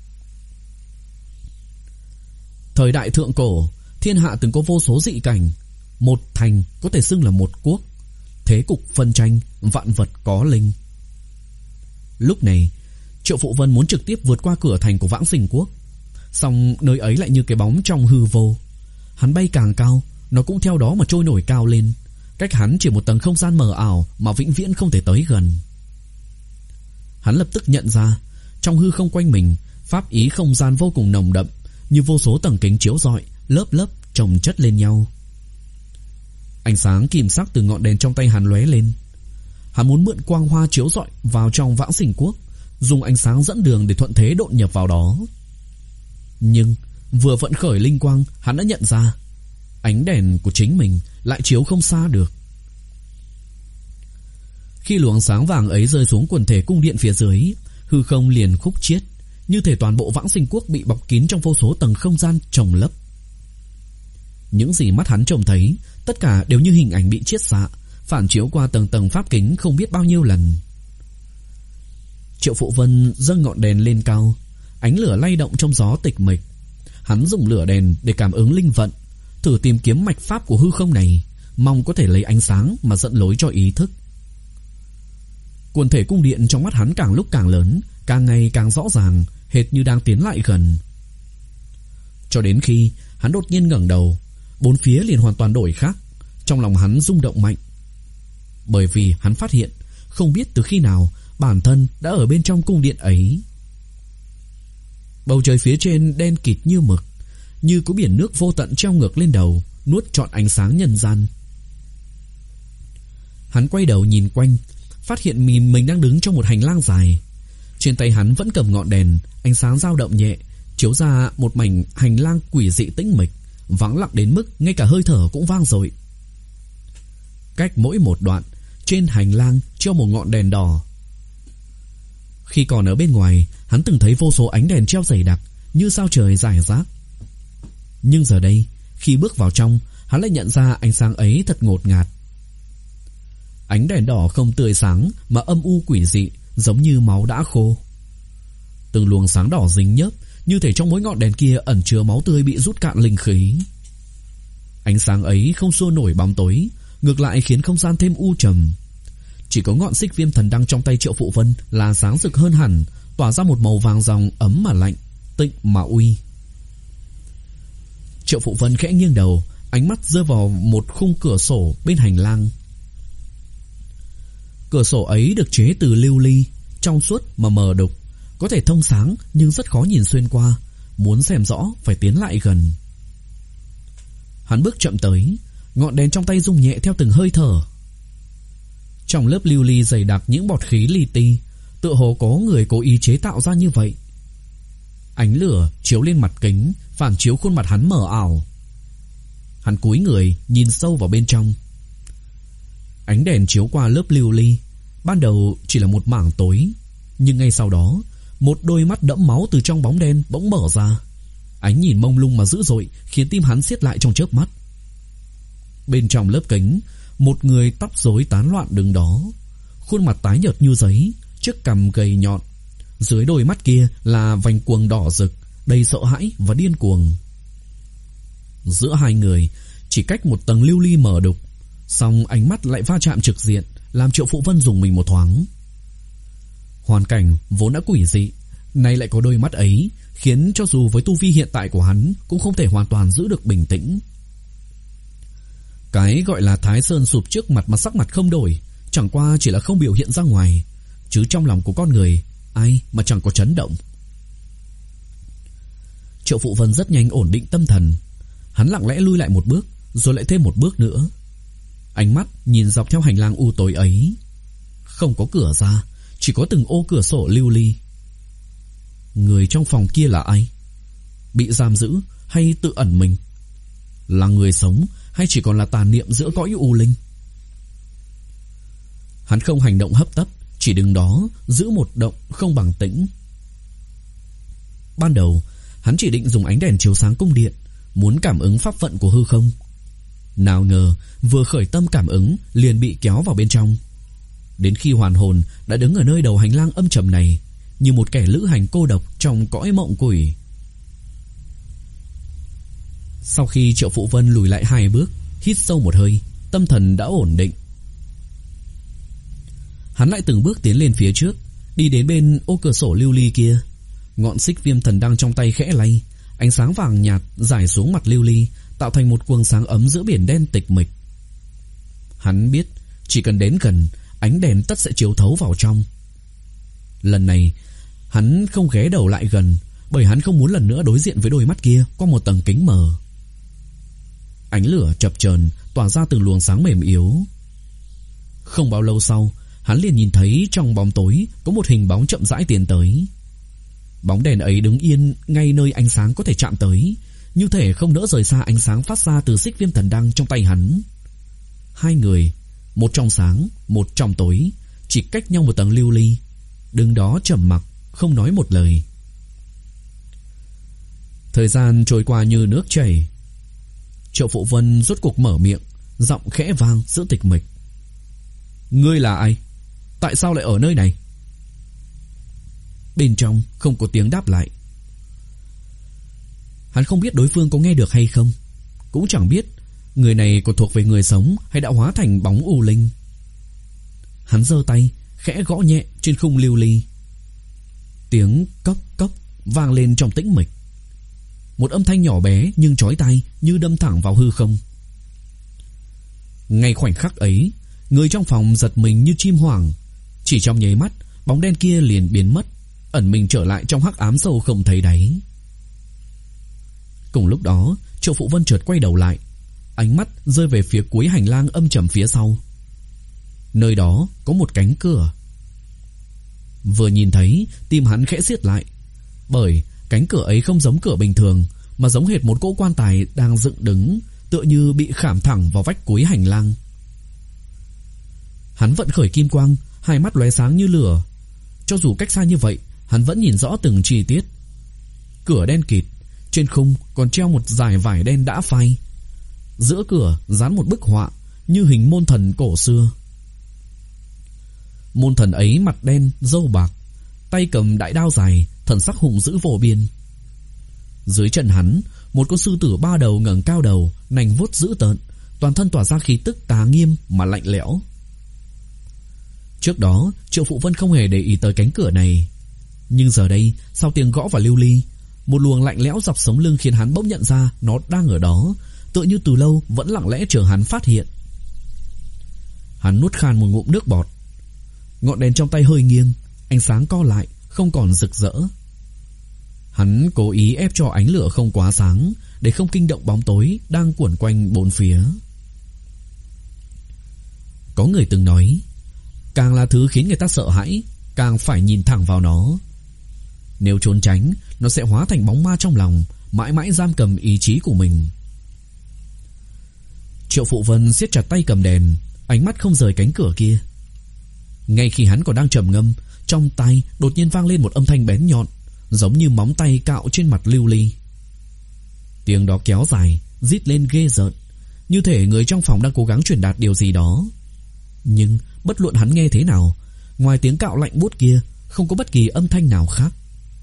Thời đại thượng cổ, thiên hạ từng có vô số dị cảnh. Một thành có thể xưng là một quốc. Thế cục phân tranh, vạn vật có linh. Lúc này, Triệu Phụ Vân muốn trực tiếp vượt qua cửa thành của Vãng Sinh Quốc. Song nơi ấy lại như cái bóng trong hư vô. Hắn bay càng cao, nó cũng theo đó mà trôi nổi cao lên. Cách hắn chỉ một tầng không gian mờ ảo mà vĩnh viễn không thể tới gần. Hắn lập tức nhận ra, trong hư không quanh mình, pháp ý không gian vô cùng nồng đậm, như vô số tầng kính chiếu rọi, lớp lớp chồng chất lên nhau. Ánh sáng kim sắc từ ngọn đèn trong tay hắn lóe lên. Hắn muốn mượn quang hoa chiếu rọi vào trong Vãng Sinh Quốc, dùng ánh sáng dẫn đường để thuận thế độn nhập vào đó. Nhưng vừa vận khởi linh quang, hắn đã nhận ra ánh đèn của chính mình lại chiếu không xa được. Khi luồng sáng vàng ấy rơi xuống quần thể cung điện phía dưới, hư không liền khúc chiết, như thể toàn bộ Vãng Sinh Quốc bị bọc kín trong vô số tầng không gian chồng lấp. Những gì mắt hắn trông thấy, tất cả đều như hình ảnh bị chiết xạ, phản chiếu qua tầng tầng pháp kính không biết bao nhiêu lần. Triệu Phụ Vân dâng ngọn đèn lên cao, ánh lửa lay động trong gió tịch mịch. Hắn dùng lửa đèn để cảm ứng linh vận, thử tìm kiếm mạch pháp của hư không này, mong có thể lấy ánh sáng mà dẫn lối cho ý thức. Quần thể cung điện trong mắt hắn càng lúc càng lớn, càng ngày càng rõ ràng, hệt như đang tiến lại gần. Cho đến khi hắn đột nhiên ngẩng đầu, bốn phía liền hoàn toàn đổi khác. Trong lòng hắn rung động mạnh, bởi vì hắn phát hiện không biết từ khi nào bản thân đã ở bên trong cung điện ấy. Bầu trời phía trên đen kịt như mực, như có biển nước vô tận treo ngược lên đầu, nuốt trọn ánh sáng nhân gian. Hắn quay đầu nhìn quanh, phát hiện mình mình đang đứng trong một hành lang dài. Trên tay hắn vẫn cầm ngọn đèn, ánh sáng dao động nhẹ, chiếu ra một mảnh hành lang quỷ dị tĩnh mịch, vắng lặng đến mức ngay cả hơi thở cũng vang dội. Cách mỗi một đoạn, trên hành lang treo một ngọn đèn đỏ. Khi còn ở bên ngoài, hắn từng thấy vô số ánh đèn treo dày đặc như sao trời rải rác. Nhưng giờ đây, khi bước vào trong, hắn lại nhận ra ánh sáng ấy thật ngột ngạt. Ánh đèn đỏ không tươi sáng mà âm u quỷ dị, giống như máu đã khô. Từng luồng sáng đỏ dính nhớp, như thể trong mỗi ngọn đèn kia ẩn chứa máu tươi bị rút cạn linh khí. Ánh sáng ấy không xua nổi bóng tối, ngược lại khiến không gian thêm u trầm. Chỉ có ngọn xích viêm thần đăng trong tay Triệu Phụ Vân là sáng rực hơn hẳn, tỏa ra một màu vàng ròng ấm mà lạnh, tịnh mà uy. Triệu Phụ Vân khẽ nghiêng đầu, ánh mắt rơi vào một khung cửa sổ bên hành lang. Cửa sổ ấy được chế từ lưu ly, trong suốt mà mờ đục, có thể thông sáng nhưng rất khó nhìn xuyên qua, muốn xem rõ phải tiến lại gần. Hắn bước chậm tới, ngọn đèn trong tay rung nhẹ theo từng hơi thở. Trong lớp lưu ly dày đặc những bọt khí li ti, tựa hồ có người cố ý chế tạo ra như vậy. Ánh lửa chiếu lên mặt kính, phản chiếu khuôn mặt hắn mờ ảo. Hắn cúi người nhìn sâu vào bên trong. Ánh đèn chiếu qua lớp lưu ly, ban đầu chỉ là một mảng tối, nhưng ngay sau đó, một đôi mắt đẫm máu từ trong bóng đen bỗng mở ra. Ánh nhìn mông lung mà dữ dội, khiến tim hắn siết lại trong chớp mắt. Bên trong lớp kính, một người tóc rối tán loạn đứng đó, khuôn mặt tái nhợt như giấy, chiếc cằm gầy nhọn. Dưới đôi mắt kia là vành cuồng đỏ rực, đầy sợ hãi và điên cuồng. Giữa hai người chỉ cách một tầng lưu ly mờ đục, song ánh mắt lại va chạm trực diện, làm Triệu Phụ Vân dùng mình một thoáng. Hoàn cảnh vốn đã quỷ dị, nay lại có đôi mắt ấy, khiến cho dù với tu vi hiện tại của hắn cũng không thể hoàn toàn giữ được bình tĩnh. Cái gọi là Thái Sơn sụp trước mặt mà sắc mặt không đổi, chẳng qua chỉ là không biểu hiện ra ngoài, chứ trong lòng của con người ai mà chẳng có chấn động. Triệu Phụ Vân rất nhanh ổn định tâm thần. Hắn lặng lẽ lui lại một bước, rồi lại thêm một bước nữa. Ánh mắt nhìn dọc theo hành lang u tối ấy. Không có cửa ra, chỉ có từng ô cửa sổ lưu ly. Người trong phòng kia là ai? Bị giam giữ hay tự ẩn mình? Là người sống hay chỉ còn là tàn niệm giữa cõi u linh? Hắn không hành động hấp tấp, chỉ đứng đó giữ một động không bằng tĩnh. Ban đầu hắn chỉ định dùng ánh đèn chiếu sáng cung điện, muốn cảm ứng pháp vận của hư không. Nào ngờ vừa khởi tâm cảm ứng liền bị kéo vào bên trong. Đến khi hoàn hồn, đã đứng ở nơi đầu hành lang âm trầm này, như một kẻ lữ hành cô độc trong cõi mộng quỷ. Sau khi Triệu Phụ Vân lùi lại hai bước, hít sâu một hơi, tâm thần đã ổn định. Hắn lại từng bước tiến lên phía trước, đi đến bên ô cửa sổ lưu ly kia. Ngọn xích viêm thần đăng trong tay khẽ lay, ánh sáng vàng nhạt rải xuống mặt lưu ly, tạo thành một quầng sáng ấm giữa biển đen tịch mịch. Hắn biết chỉ cần đến gần, ánh đèn tất sẽ chiếu thấu vào trong. Lần này hắn không ghé đầu lại gần, bởi hắn không muốn lần nữa đối diện với đôi mắt kia qua một tầng kính mờ. Ánh lửa chập chờn tỏa ra từng luồng sáng mềm yếu. Không bao lâu sau, hắn liền nhìn thấy trong bóng tối có một hình bóng chậm rãi tiến tới. Bóng đèn ấy đứng yên ngay nơi ánh sáng có thể chạm tới, như thể không nỡ rời xa ánh sáng phát ra từ xích viêm thần đăng trong tay hắn. Hai người, một trong sáng, một trong tối, chỉ cách nhau một tầng lưu ly, đứng đó trầm mặc, không nói một lời. Thời gian trôi qua như nước chảy. Triệu Phụ Vân rốt cuộc mở miệng, giọng khẽ vang giữa tịch mịch. Ngươi là ai? Tại sao lại ở nơi này? Bên trong không có tiếng đáp lại. Hắn không biết đối phương có nghe được hay không, cũng chẳng biết người này còn thuộc về người sống hay đã hóa thành bóng u linh. Hắn giơ tay khẽ gõ nhẹ trên khung lưu ly. Tiếng cốc cốc vang lên trong tĩnh mịch. Một âm thanh nhỏ bé nhưng chói tai, như đâm thẳng vào hư không. Ngay khoảnh khắc ấy, người trong phòng giật mình như chim hoảng. Chỉ trong nháy mắt, bóng đen kia liền biến mất, ẩn mình trở lại trong hắc ám sâu không thấy đáy. Cùng lúc đó, Triệu Phụ Vân chợt quay đầu lại, ánh mắt rơi về phía cuối hành lang âm trầm phía sau. Nơi đó có một cánh cửa. Vừa nhìn thấy, tim hắn khẽ siết lại, bởi cánh cửa ấy không giống cửa bình thường, mà giống hệt một cỗ quan tài đang dựng đứng, tựa như bị khảm thẳng vào vách cuối hành lang. Hắn vận khởi kim quang, hai mắt lóe sáng như lửa. Cho dù cách xa như vậy, hắn vẫn nhìn rõ từng chi tiết. Cửa đen kịt, trên khung còn treo một dải vải đen đã phai. Giữa cửa dán một bức họa như hình môn thần cổ xưa. Môn thần ấy mặt đen, râu bạc, tay cầm đại đao dài, thần sắc hùng dữ vô biên. Dưới chân hắn, một con sư tử ba đầu ngẩng cao đầu, nành vuốt dữ tợn, toàn thân tỏa ra khí tức tà nghiêm mà lạnh lẽo. Trước đó, Triệu Phụ Vân không hề để ý tới cánh cửa này, nhưng giờ đây, sau tiếng gõ vào lưu ly, một luồng lạnh lẽo dọc sống lưng khiến hắn bỗng nhận ra nó đang ở đó, tựa như từ lâu vẫn lặng lẽ chờ hắn phát hiện. Hắn nuốt khan một ngụm nước bọt. Ngọn đèn trong tay hơi nghiêng, ánh sáng co lại, không còn rực rỡ. Hắn cố ý ép cho ánh lửa không quá sáng, để không kinh động bóng tối đang quẩn quanh bốn phía. Có người từng nói, càng là thứ khiến người ta sợ hãi, càng phải nhìn thẳng vào nó. Nếu trốn tránh, nó sẽ hóa thành bóng ma trong lòng, mãi mãi giam cầm ý chí của mình. Triệu Phụ Vân siết chặt tay cầm đèn, ánh mắt không rời cánh cửa kia. Ngay khi hắn còn đang trầm ngâm, trong tai đột nhiên vang lên một âm thanh bén nhọn, giống như móng tay cạo trên mặt lưu ly. Tiếng đó kéo dài, rít lên ghê rợn, như thể người trong phòng đang cố gắng truyền đạt điều gì đó. Nhưng bất luận hắn nghe thế nào, ngoài tiếng cạo lạnh buốt kia, không có bất kỳ âm thanh nào khác.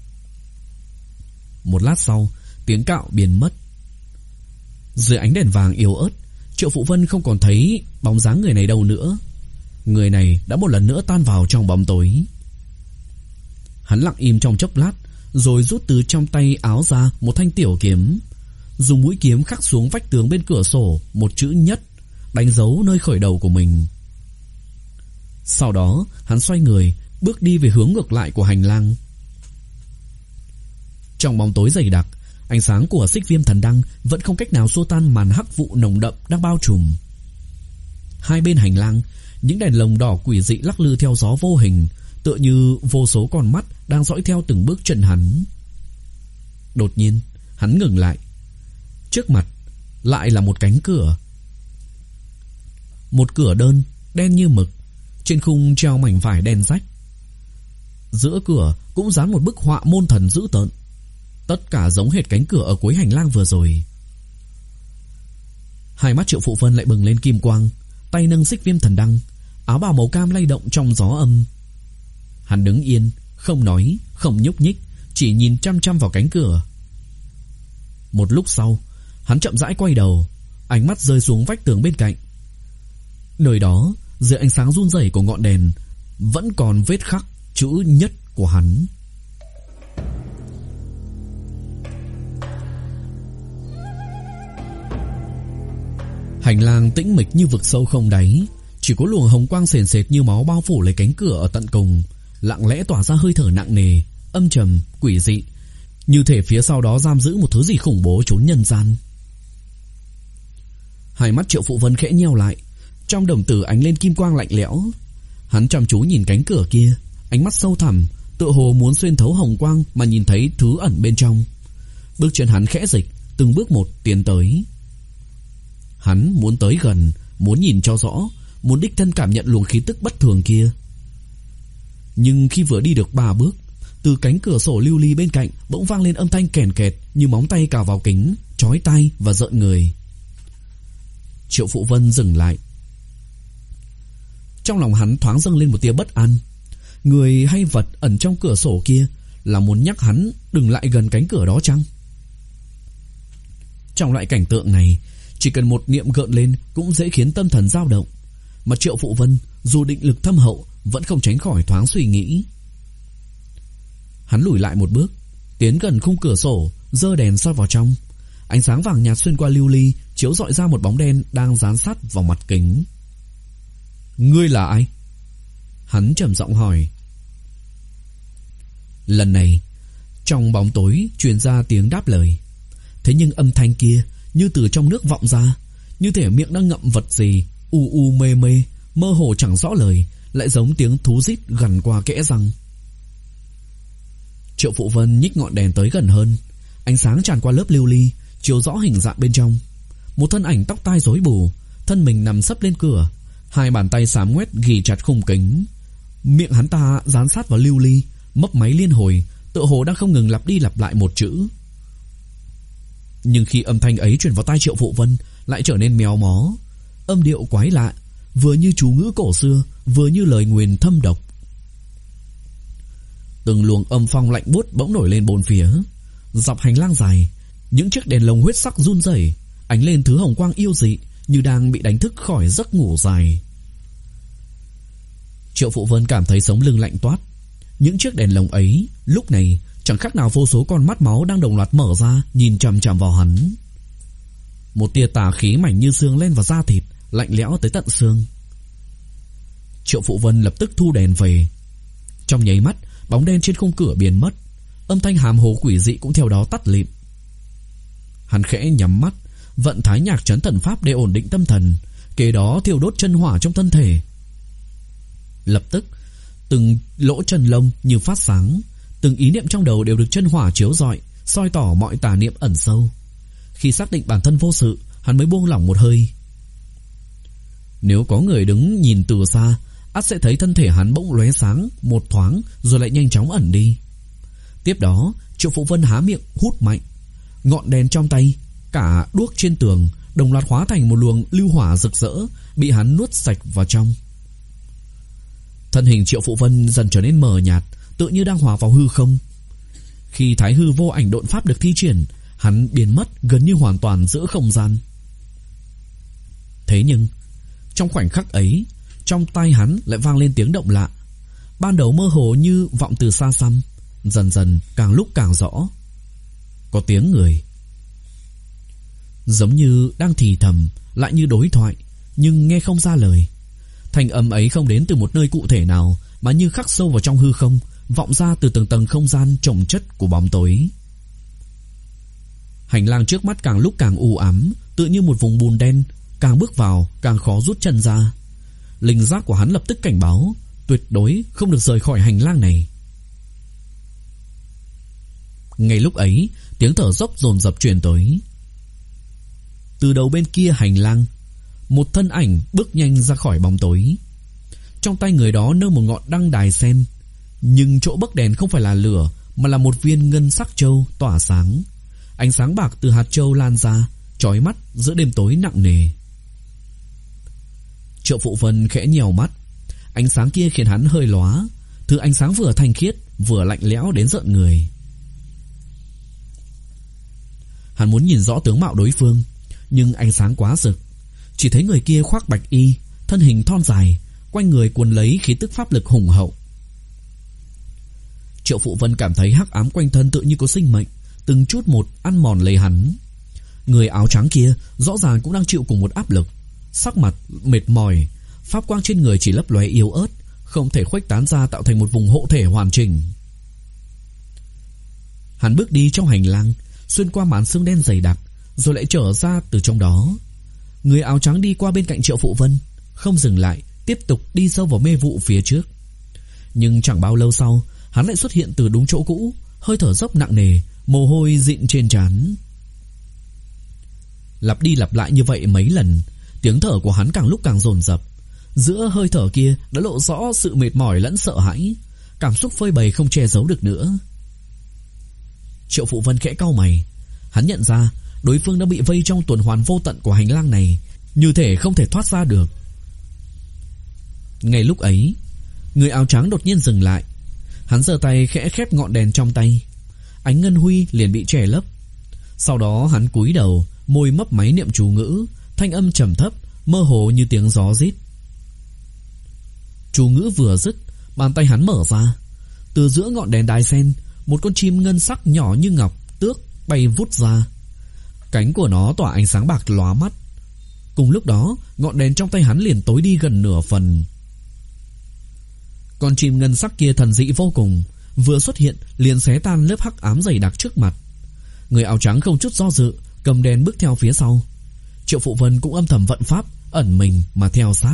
Một lát sau, tiếng cạo biến mất. Dưới ánh đèn vàng yếu ớt, Triệu Phụ Vân không còn thấy bóng dáng người này đâu nữa. Người này đã một lần nữa tan vào trong bóng tối. Hắn lặng im trong chốc lát, rồi rút từ trong tay áo ra một thanh tiểu kiếm, dùng mũi kiếm khắc xuống vách tường bên cửa sổ một chữ nhất, đánh dấu nơi khởi đầu của mình. Sau đó hắn xoay người, bước đi về hướng ngược lại của hành lang. Trong bóng tối dày đặc, ánh sáng của xích viêm thần đăng vẫn không cách nào xua tan màn hắc vụ nồng đậm đang bao trùm. Hai bên hành lang, những đèn lồng đỏ quỷ dị lắc lư theo gió vô hình, tựa như vô số con mắt đang dõi theo từng bước chân hắn. Đột nhiên, hắn ngừng lại. Trước mặt lại là một cánh cửa. Một cửa đơn, đen như mực, trên khung treo mảnh vải đen rách. Giữa cửa cũng dán một bức họa môn thần dữ tợn. Tất cả giống hệt cánh cửa ở cuối hành lang vừa rồi. Hai mắt Triệu Phụ Vân lại bừng lên kim quang, tay nâng xích viêm thần đăng, áo bào màu cam lay động trong gió âm. Hắn đứng yên, không nói, không nhúc nhích, chỉ nhìn chăm chăm vào cánh cửa. Một lúc sau, hắn chậm rãi quay đầu, ánh mắt rơi xuống vách tường bên cạnh. Nơi đó, dưới ánh sáng run rẩy của ngọn đèn, vẫn còn vết khắc chữ nhất của hắn. Hành lang tĩnh mịch như vực sâu không đáy, chỉ có luồng hồng quang sền sệt như máu bao phủ lấy cánh cửa ở tận cùng, lặng lẽ tỏa ra hơi thở nặng nề, âm trầm, quỷ dị, như thể phía sau đó giam giữ một thứ gì khủng bố trốn nhân gian. Hai mắt Triệu Phụ Vân khẽ nheo lại, trong đồng tử ánh lên kim quang lạnh lẽo. Hắn chăm chú nhìn cánh cửa kia, ánh mắt sâu thẳm, tựa hồ muốn xuyên thấu hồng quang mà nhìn thấy thứ ẩn bên trong. Bước chân hắn khẽ dịch, từng bước một tiến tới. Hắn muốn tới gần, muốn nhìn cho rõ, muốn đích thân cảm nhận luồng khí tức bất thường kia. Nhưng khi vừa đi được ba bước, từ cánh cửa sổ lưu ly bên cạnh bỗng vang lên âm thanh kèn kẹt như móng tay cào vào kính, chói tai và rợn người. Triệu Phụ Vân dừng lại. Trong lòng hắn thoáng dâng lên một tia bất an. Người hay vật ẩn trong cửa sổ kia là muốn nhắc hắn đừng lại gần cánh cửa đó chăng? Trong loại cảnh tượng này, chỉ cần một niệm gợn lên cũng dễ khiến tâm thần dao động, mà Triệu Phụ Vân dù định lực thâm hậu vẫn không tránh khỏi thoáng suy nghĩ. Hắn lùi lại một bước, tiến gần khung cửa sổ, giơ đèn soi vào trong. Ánh sáng vàng nhạt xuyên qua lưu ly chiếu rọi ra một bóng đen đang dán sát vào mặt kính. Ngươi là ai? Hắn trầm giọng hỏi. Lần này, trong bóng tối truyền ra tiếng đáp lời. Thế nhưng âm thanh kia như từ trong nước vọng ra, như thể miệng đang ngậm vật gì, u u mê mê, mơ hồ chẳng rõ lời, lại giống tiếng thú rít gần qua kẽ răng. Triệu Phụ Vân nhích ngọn đèn tới gần hơn, ánh sáng tràn qua lớp lưu ly, chiếu rõ hình dạng bên trong. Một thân ảnh tóc tai rối bù, thân mình nằm sấp lên cửa, hai bàn tay xám ngoét ghì chặt khung kính. Miệng hắn ta dán sát vào lưu ly, mấp máy liên hồi, tựa hồ đang không ngừng lặp đi lặp lại một chữ. Nhưng khi âm thanh ấy truyền vào tai Triệu Phụ Vân, lại trở nên méo mó, âm điệu quái lạ, vừa như chú ngữ cổ xưa, vừa như lời nguyền thâm độc. Từng luồng âm phong lạnh buốt bỗng nổi lên bốn phía. Dọc hành lang dài, những chiếc đèn lồng huyết sắc run rẩy, ánh lên thứ hồng quang yêu dị, như đang bị đánh thức khỏi giấc ngủ dài. Triệu Phụ Vân cảm thấy sống lưng lạnh toát. Những chiếc đèn lồng ấy lúc này chẳng khác nào vô số con mắt máu đang đồng loạt mở ra, nhìn chằm chằm vào hắn. Một tia tà khí mảnh như xương len vào da thịt, lạnh lẽo tới tận xương. Triệu Phụ Vân lập tức thu đèn về. Trong nháy mắt, bóng đen trên khung cửa biến mất, âm thanh hàm hồ quỷ dị cũng theo đó tắt lịm. Hắn khẽ nhắm mắt, vận thái nhạc trấn thần pháp để ổn định tâm thần, kế đó thiêu đốt chân hỏa trong thân thể. Lập tức, từng lỗ chân lông như phát sáng, từng ý niệm trong đầu đều được chân hỏa chiếu rọi, soi tỏ mọi tà niệm ẩn sâu. Khi xác định bản thân vô sự, hắn mới buông lỏng một hơi. Nếu có người đứng nhìn từ xa, ắt sẽ thấy thân thể hắn bỗng lóe sáng một thoáng rồi lại nhanh chóng ẩn đi. Tiếp đó, Triệu Phụ Vân há miệng hút mạnh. Ngọn đèn trong tay, cả đuốc trên tường đồng loạt hóa thành một luồng lưu hỏa rực rỡ, bị hắn nuốt sạch vào trong. Thân hình Triệu Phụ Vân dần trở nên mờ nhạt, tự như đang hòa vào hư không. Khi thái hư vô ảnh độn pháp được thi triển, hắn biến mất gần như hoàn toàn giữa không gian. Thế nhưng trong khoảnh khắc ấy, trong tai hắn lại vang lên tiếng động lạ. Ban đầu mơ hồ như vọng từ xa xăm, dần dần càng lúc càng rõ. Có tiếng người, giống như đang thì thầm, lại như đối thoại, nhưng nghe không ra lời. Thanh âm ấy không đến từ một nơi cụ thể nào, mà như khắc sâu vào trong hư không, vọng ra từ từng tầng không gian chồng chất của bóng tối. Hành lang trước mắt càng lúc càng u ám, tựa như một vùng bùn đen, càng bước vào càng khó rút chân ra. Linh giác của hắn lập tức cảnh báo, tuyệt đối không được rời khỏi hành lang này. Ngay lúc ấy, tiếng thở dốc dồn dập truyền tới. Từ đầu bên kia hành lang, một thân ảnh bước nhanh ra khỏi bóng tối. Trong tay người đó nơ một ngọn đăng đài sen, nhưng chỗ bấc đèn không phải là lửa, mà là một viên ngân sắc châu tỏa sáng. Ánh sáng bạc từ hạt châu lan ra, chói mắt giữa đêm tối nặng nề. Triệu Phụ Vân khẽ nhèo mắt, Ánh sáng kia khiến hắn hơi lóa, thứ ánh sáng vừa thanh khiết vừa lạnh lẽo đến rợn người. Hắn muốn nhìn rõ tướng mạo đối phương, nhưng ánh sáng quá rực. Chỉ thấy người kia khoác bạch y, thân hình thon dài, quanh người cuốn lấy khí tức pháp lực hùng hậu. Triệu Phụ Vân cảm thấy hắc ám quanh thân tự như có sinh mệnh, từng chút một ăn mòn lấy hắn. Người áo trắng kia rõ ràng cũng đang chịu cùng một áp lực, sắc mặt mệt mỏi, pháp quang trên người chỉ lấp lóe yếu ớt, không thể khuếch tán ra tạo thành một vùng hộ thể hoàn chỉnh. Hắn bước đi trong hành lang, xuyên qua màn sương đen dày đặc, rồi lại trở ra từ trong đó. Người áo trắng đi qua bên cạnh Triệu Phụ Vân, không dừng lại, tiếp tục đi sâu vào mê vụ phía trước. Nhưng chẳng bao lâu sau, hắn lại xuất hiện từ đúng chỗ cũ, hơi thở dốc nặng nề, mồ hôi dịn trên trán. Lặp đi lặp lại như vậy mấy lần, tiếng thở của hắn càng lúc càng dồn dập. Giữa hơi thở kia đã lộ rõ sự mệt mỏi lẫn sợ hãi, cảm xúc phơi bày không che giấu được nữa. Triệu Phụ Vân khẽ cau mày, hắn nhận ra đối phương đã bị vây trong tuần hoàn vô tận của hành lang này, như thể không thể thoát ra được. Ngay lúc ấy, người áo trắng đột nhiên dừng lại. Hắn giơ tay khẽ khép ngọn đèn trong tay, ánh ngân huy liền bị che lấp. Sau đó hắn cúi đầu, môi mấp máy niệm chú ngữ, thanh âm trầm thấp, mơ hồ như tiếng gió rít. Chú ngữ vừa dứt, bàn tay hắn mở ra, từ giữa ngọn đèn đài sen, một con chim ngân sắc nhỏ như ngọc tước bay vút ra. Cánh của nó tỏa ánh sáng bạc lóa mắt. Cùng lúc đó, ngọn đèn trong tay hắn liền tối đi gần nửa phần. Con chim ngân sắc kia thần dị vô cùng, vừa xuất hiện liền xé tan lớp hắc ám dày đặc trước mặt. Người áo trắng không chút do dự, cầm đèn bước theo phía sau. Triệu Phụ Vân cũng âm thầm vận pháp, ẩn mình mà theo sát.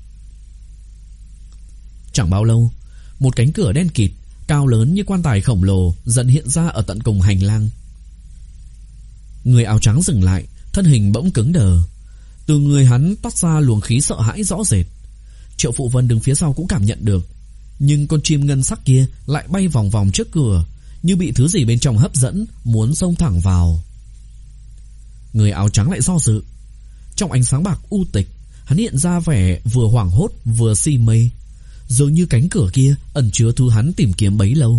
Chẳng bao lâu, một cánh cửa đen kịt, cao lớn như quan tài khổng lồ dần hiện ra ở tận cùng hành lang. Người áo trắng dừng lại, thân hình bỗng cứng đờ. Từ người hắn toát ra luồng khí sợ hãi rõ rệt. Triệu Phụ Vân đứng phía sau cũng cảm nhận được. Nhưng con chim ngân sắc kia lại bay vòng vòng trước cửa, như bị thứ gì bên trong hấp dẫn, muốn xông thẳng vào. Người áo trắng lại do dự. Trong ánh sáng bạc u tịch, hắn hiện ra vẻ vừa hoảng hốt vừa si mê, dường như cánh cửa kia ẩn chứa thứ hắn tìm kiếm bấy lâu.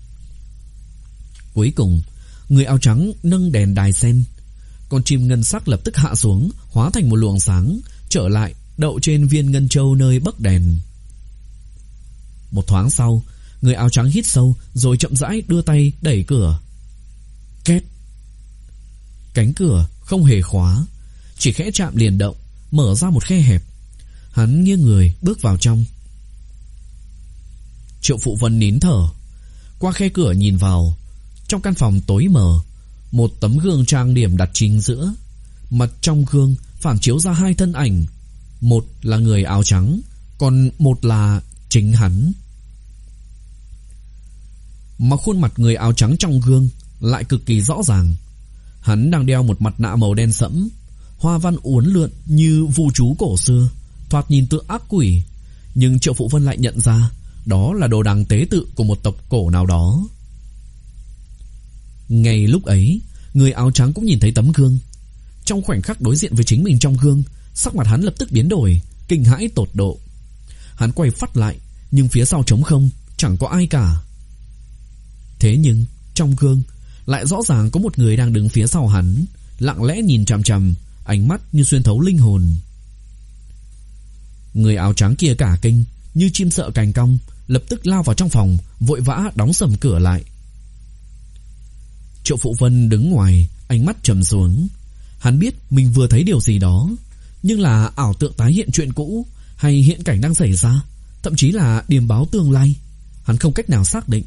Cuối cùng, người áo trắng nâng đèn đài sen. Con chim ngân sắc lập tức hạ xuống, hóa thành một luồng sáng, trở lại đậu trên viên ngân châu nơi bấc đèn. Một thoáng sau, người áo trắng hít sâu, rồi chậm rãi đưa tay đẩy cửa. Két. Cánh cửa không hề khóa, chỉ khẽ chạm liền động, mở ra một khe hẹp. Hắn nghiêng người bước vào trong. Triệu Phụ Vân nín thở, qua khe cửa nhìn vào. Trong căn phòng tối mờ, một tấm gương trang điểm đặt chính giữa. Mặt trong gương phản chiếu ra hai thân ảnh, một là người áo trắng, còn một là chính hắn. Mà khuôn mặt người áo trắng trong gương lại cực kỳ rõ ràng. Hắn đang đeo một mặt nạ màu đen sẫm, hoa văn uốn lượn như vu chú cổ xưa, thoạt nhìn tựa ác quỷ. Nhưng Triệu Phụ Vân lại nhận ra đó là đồ đằng tế tự của một tộc cổ nào đó. Ngay lúc ấy, người áo trắng cũng nhìn thấy tấm gương. Trong khoảnh khắc đối diện với chính mình trong gương, sắc mặt hắn lập tức biến đổi, kinh hãi tột độ. Hắn quay phắt lại, nhưng phía sau trống không, chẳng có ai cả. Thế nhưng trong gương lại rõ ràng có một người đang đứng phía sau hắn, lặng lẽ nhìn chằm chằm, ánh mắt như xuyên thấu linh hồn. Người áo trắng kia cả kinh, như chim sợ cành cong, lập tức lao vào trong phòng, vội vã đóng sầm cửa lại. Triệu Phụ Vân đứng ngoài, ánh mắt trầm xuống. Hắn biết mình vừa thấy điều gì đó, nhưng là ảo tượng tái hiện chuyện cũ, hay hiện cảnh đang xảy ra, thậm chí là điềm báo tương lai, hắn không cách nào xác định.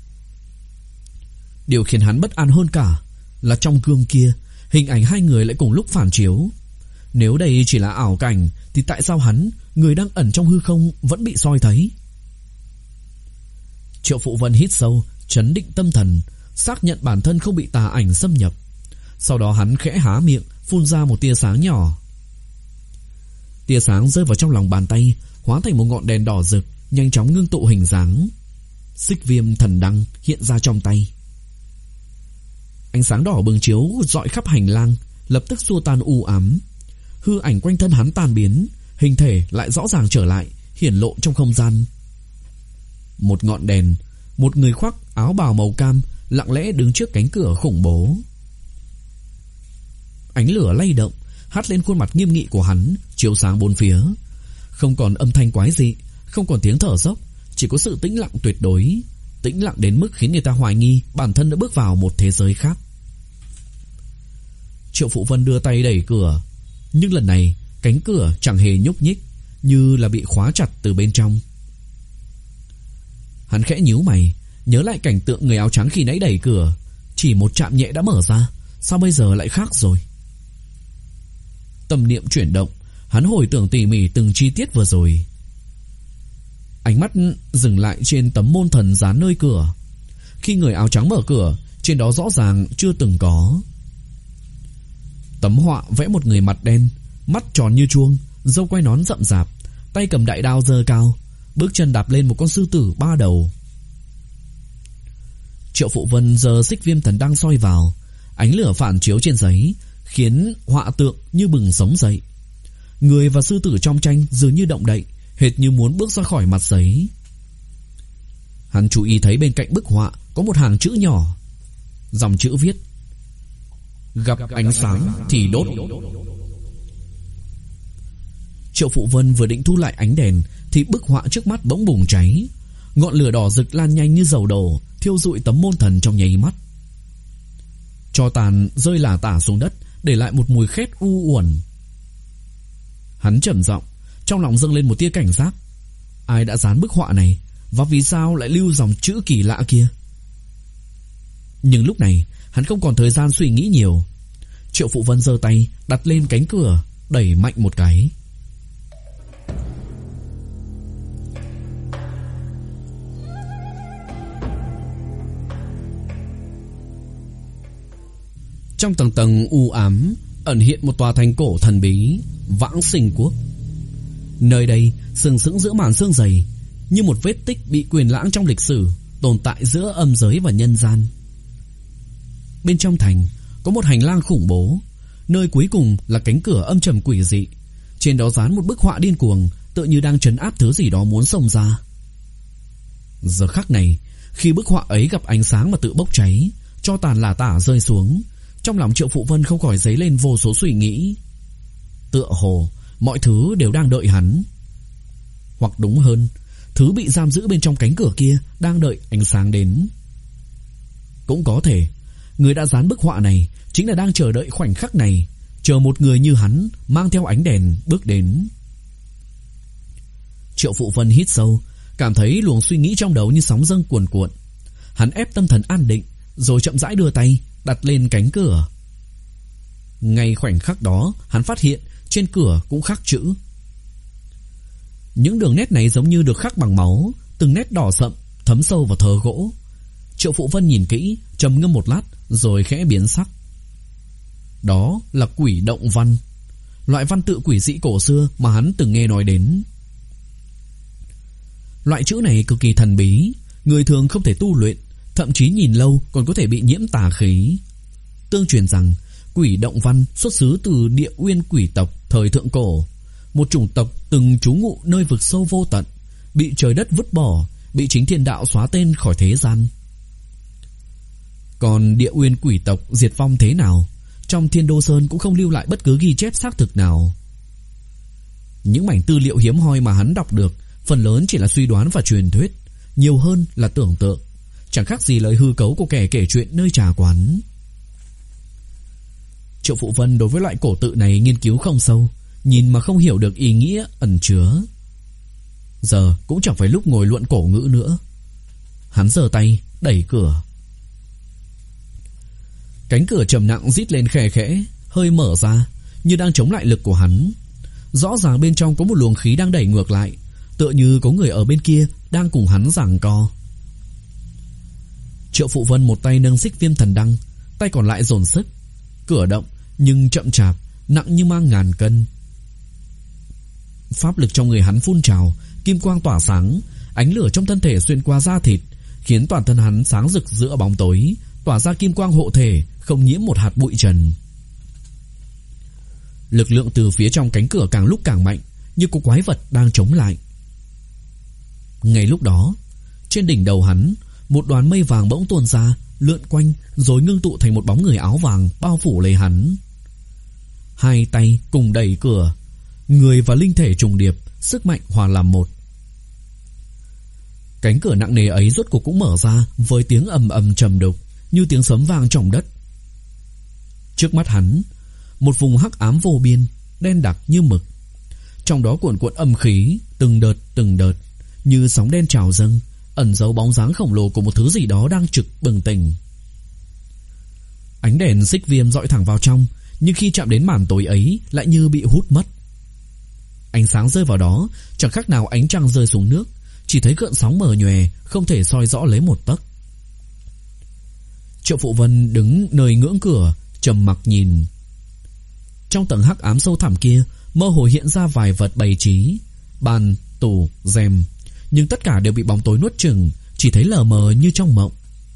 Điều khiến hắn bất an hơn cả là trong gương kia, hình ảnh hai người lại cùng lúc phản chiếu. Nếu đây chỉ là ảo cảnh, thì tại sao hắn, người đang ẩn trong hư không, vẫn bị soi thấy? Triệu Phụ Vân hít sâu, trấn định tâm thần, xác nhận bản thân không bị tà ảnh xâm nhập. Sau đó hắn khẽ há miệng, phun ra một tia sáng nhỏ. Tia sáng rơi vào trong lòng bàn tay, hóa thành một ngọn đèn đỏ rực, nhanh chóng ngưng tụ hình dáng. Xích Viêm Thần Đăng hiện ra trong tay. Ánh sáng đỏ bừng chiếu rọi khắp hành lang, lập tức xua tan u ám. Hư ảnh quanh thân hắn tan biến, hình thể lại rõ ràng trở lại, hiển lộ trong không gian. Một ngọn đèn, một người khoác áo bào màu cam lặng lẽ đứng trước cánh cửa khủng bố. Ánh lửa lay động, hắt lên khuôn mặt nghiêm nghị của hắn, chiếu sáng bốn phía. Không còn âm thanh quái dị, không còn tiếng thở dốc, chỉ có sự tĩnh lặng tuyệt đối. Tĩnh lặng đến mức khiến người ta hoài nghi bản thân đã bước vào một thế giới khác. Triệu Phụ Vân đưa tay đẩy cửa, nhưng lần này cánh cửa chẳng hề nhúc nhích, như là bị khóa chặt từ bên trong. Hắn khẽ nhíu mày, nhớ lại cảnh tượng người áo trắng khi nãy đẩy cửa, chỉ một chạm nhẹ đã mở ra, sao bây giờ lại khác rồi? Tâm niệm chuyển động, hắn hồi tưởng tỉ mỉ từng chi tiết vừa rồi. Ánh mắt dừng lại trên tấm môn thần dán nơi cửa. Khi người áo trắng mở cửa, trên đó rõ ràng chưa từng có. Tấm họa vẽ một người mặt đen, mắt tròn như chuông, râu quai nón rậm rạp, tay cầm đại đao giơ cao, bước chân đạp lên một con sư tử ba đầu. Triệu Phụ Vân giơ xích viêm thần đăng soi vào, ánh lửa phản chiếu trên giấy, khiến họa tượng như bừng sống dậy. Người và sư tử trong tranh dường như động đậy, hệt như muốn bước ra khỏi mặt giấy. Hắn chú ý thấy bên cạnh bức họa có một hàng chữ nhỏ, dòng chữ viết: gặp ánh sáng thì đốt. Triệu Phụ Vân vừa định thu lại ánh đèn thì bức họa trước mắt bỗng bùng cháy. Ngọn lửa đỏ rực lan nhanh như dầu đổ, thiêu rụi tấm môn thần trong nháy mắt. Tro tàn rơi lả tả xuống đất, để lại một mùi khét u uẩn. Hắn trầm giọng, trong lòng dâng lên một tia cảnh giác. Ai đã dán bức họa này, và vì sao lại lưu dòng chữ kỳ lạ kia? Nhưng lúc này hắn không còn thời gian suy nghĩ nhiều. Triệu Phụ Vân giơ tay đặt lên cánh cửa, đẩy mạnh một cái. Trong tầng tầng u ám ẩn hiện một tòa thành cổ thần bí, Vãng Sinh Quốc. Nơi đây sừng sững giữa màn sương dày, như một vết tích bị quyền lãng trong lịch sử, tồn tại giữa âm giới và nhân gian. Bên trong thành có một hành lang khủng bố, nơi cuối cùng là cánh cửa âm trầm quỷ dị. Trên đó dán một bức họa điên cuồng, tựa như đang trấn áp thứ gì đó muốn xông ra. Giờ khắc này, khi bức họa ấy gặp ánh sáng mà tự bốc cháy, tro tàn lả tả rơi xuống, trong lòng Triệu Phụ Vân không khỏi dấy lên vô số suy nghĩ. Tựa hồ mọi thứ đều đang đợi hắn, hoặc đúng hơn, thứ bị giam giữ bên trong cánh cửa kia đang đợi ánh sáng đến. Cũng có thể người đã dán bức họa này chính là đang chờ đợi khoảnh khắc này, chờ một người như hắn mang theo ánh đèn bước đến. Triệu Phụ Vân hít sâu, cảm thấy luồng suy nghĩ trong đầu như sóng dâng cuồn cuộn. Hắn ép tâm thần an định, rồi chậm rãi đưa tay đặt lên cánh cửa. Ngay khoảnh khắc đó, hắn phát hiện trên cửa cũng khắc chữ. Những đường nét này giống như được khắc bằng máu, từng nét đỏ sậm thấm sâu vào thớ gỗ. Triệu Phụ Vân nhìn kỹ, trầm ngâm một lát rồi khẽ biến sắc. Đó là quỷ động văn, loại văn tự quỷ dị cổ xưa mà hắn từng nghe nói đến. Loại chữ này cực kỳ thần bí, người thường không thể tu luyện, thậm chí nhìn lâu còn có thể bị nhiễm tà khí. Tương truyền rằng quỷ động văn xuất xứ từ Địa Uyên quỷ tộc thời thượng cổ, một chủng tộc từng trú ngụ nơi vực sâu vô tận, bị trời đất vứt bỏ, bị chính thiên đạo xóa tên khỏi thế gian. Còn Địa Uyên quỷ tộc diệt vong thế nào, trong Thiên Đô Sơn cũng không lưu lại bất cứ ghi chép xác thực nào. Những mảnh tư liệu hiếm hoi mà hắn đọc được phần lớn chỉ là suy đoán và truyền thuyết, nhiều hơn là tưởng tượng, chẳng khác gì lời hư cấu của kẻ kể chuyện nơi trà quán. Triệu Phụ Vân đối với loại cổ tự này nghiên cứu không sâu, nhìn mà không hiểu được ý nghĩa ẩn chứa. Giờ cũng chẳng phải lúc ngồi luận cổ ngữ nữa. Hắn giơ tay đẩy cửa. Cánh cửa trầm nặng rít lên khe khẽ, hơi mở ra, như đang chống lại lực của hắn. Rõ ràng bên trong có một luồng khí đang đẩy ngược lại, tựa như có người ở bên kia đang cùng hắn giằng co. Triệu Phụ Vân một tay nâng xích viêm thần đăng, tay còn lại dồn sức. Cửa động nhưng chậm chạp, nặng như mang ngàn cân. Pháp lực trong người hắn phun trào, kim quang tỏa sáng, ánh lửa trong thân thể xuyên qua da thịt, khiến toàn thân hắn sáng rực giữa bóng tối, tỏa ra kim quang hộ thể, không nhiễm một hạt bụi trần. Lực lượng từ phía trong cánh cửa càng lúc càng mạnh, như có quái vật đang chống lại. Ngay lúc đó, trên đỉnh đầu hắn, một đoàn mây vàng bỗng tuôn ra, lượn quanh rồi ngưng tụ thành một bóng người áo vàng bao phủ lấy hắn. Hai tay cùng đẩy cửa, người và linh thể trùng điệp, sức mạnh hòa làm một. Cánh cửa nặng nề ấy rốt cuộc cũng mở ra với tiếng ầm ầm trầm đục như tiếng sấm vang trong đất. Trước mắt hắn, một vùng hắc ám vô biên, đen đặc như mực. Trong đó cuộn cuộn âm khí, từng đợt từng đợt, như sóng đen trào dâng, ẩn giấu bóng dáng khổng lồ của một thứ gì đó đang trực bừng tỉnh. Ánh đèn xích viêm dọi thẳng vào trong, nhưng khi chạm đến màn tối ấy lại như bị hút mất. Ánh sáng rơi vào đó chẳng khác nào ánh trăng rơi xuống nước, chỉ thấy gợn sóng mờ nhòe, không thể soi rõ lấy một tấc. Triệu Phụ Vân đứng nơi ngưỡng cửa, trầm mặc nhìn. Trong tầng hắc ám sâu thẳm kia, mơ hồ hiện ra vài vật bày trí, bàn, tủ, rèm, nhưng tất cả đều bị bóng tối nuốt chửng, chỉ thấy lờ mờ như trong mộng.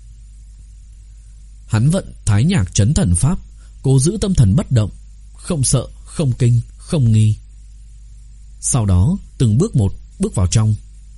Hắn vận thái nhạc trấn thần pháp, cố giữ tâm thần bất động, không sợ, không kinh, không nghi. Sau đó từng bước một bước vào trong.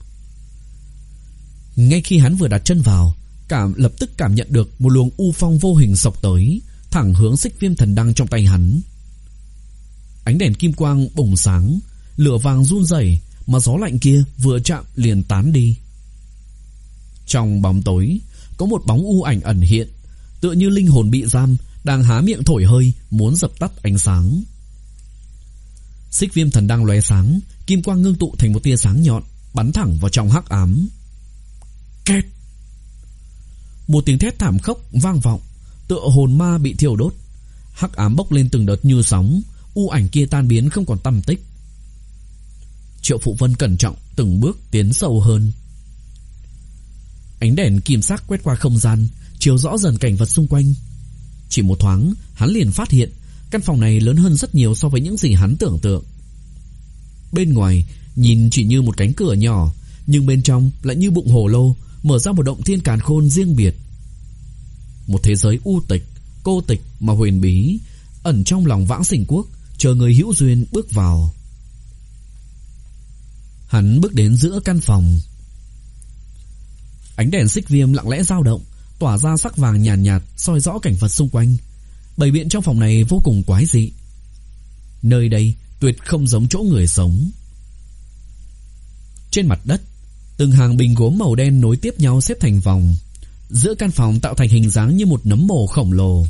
Ngay khi hắn vừa đặt chân vào, cảm lập tức cảm nhận được một luồng u phong vô hình xộc tới, thẳng hướng xích viêm thần đăng trong tay hắn. Ánh đèn kim quang bùng sáng, lửa vàng run rẩy, mà gió lạnh kia vừa chạm liền tán đi. Trong bóng tối, có một bóng u ảnh ẩn hiện, tựa như linh hồn bị giam, đang há miệng thổi hơi, muốn dập tắt ánh sáng. Xích viêm thần đăng lóe sáng, kim quang ngưng tụ thành một tia sáng nhọn, bắn thẳng vào trong hắc ám. Két! Một tiếng thét thảm khốc vang vọng, tựa hồn ma bị thiêu đốt. Hắc ám bốc lên từng đợt như sóng, u ảnh kia tan biến không còn tăm tích. Triệu Phụ Vân cẩn trọng từng bước tiến sâu hơn. Ánh đèn kim sắc quét qua không gian, chiếu rõ dần cảnh vật xung quanh. Chỉ một thoáng, hắn liền phát hiện căn phòng này lớn hơn rất nhiều so với những gì hắn tưởng tượng. Bên ngoài nhìn chỉ như một cánh cửa nhỏ, nhưng bên trong lại như bụng hồ lô, mở ra một động thiên càn khôn riêng biệt. Một thế giới u tịch, cô tịch mà huyền bí, ẩn trong lòng Vãng Sinh Quốc, chờ người hữu duyên bước vào. Hắn bước đến giữa căn phòng. Ánh đèn xích viêm lặng lẽ dao động, tỏa ra sắc vàng nhàn nhạt, nhạt, soi rõ cảnh vật xung quanh. Bày biện trong phòng này vô cùng quái dị. Nơi đây tuyệt không giống chỗ người sống. Trên mặt đất, từng hàng bình gốm màu đen nối tiếp nhau xếp thành vòng. Giữa căn phòng tạo thành hình dáng như một nấm mồ khổng lồ.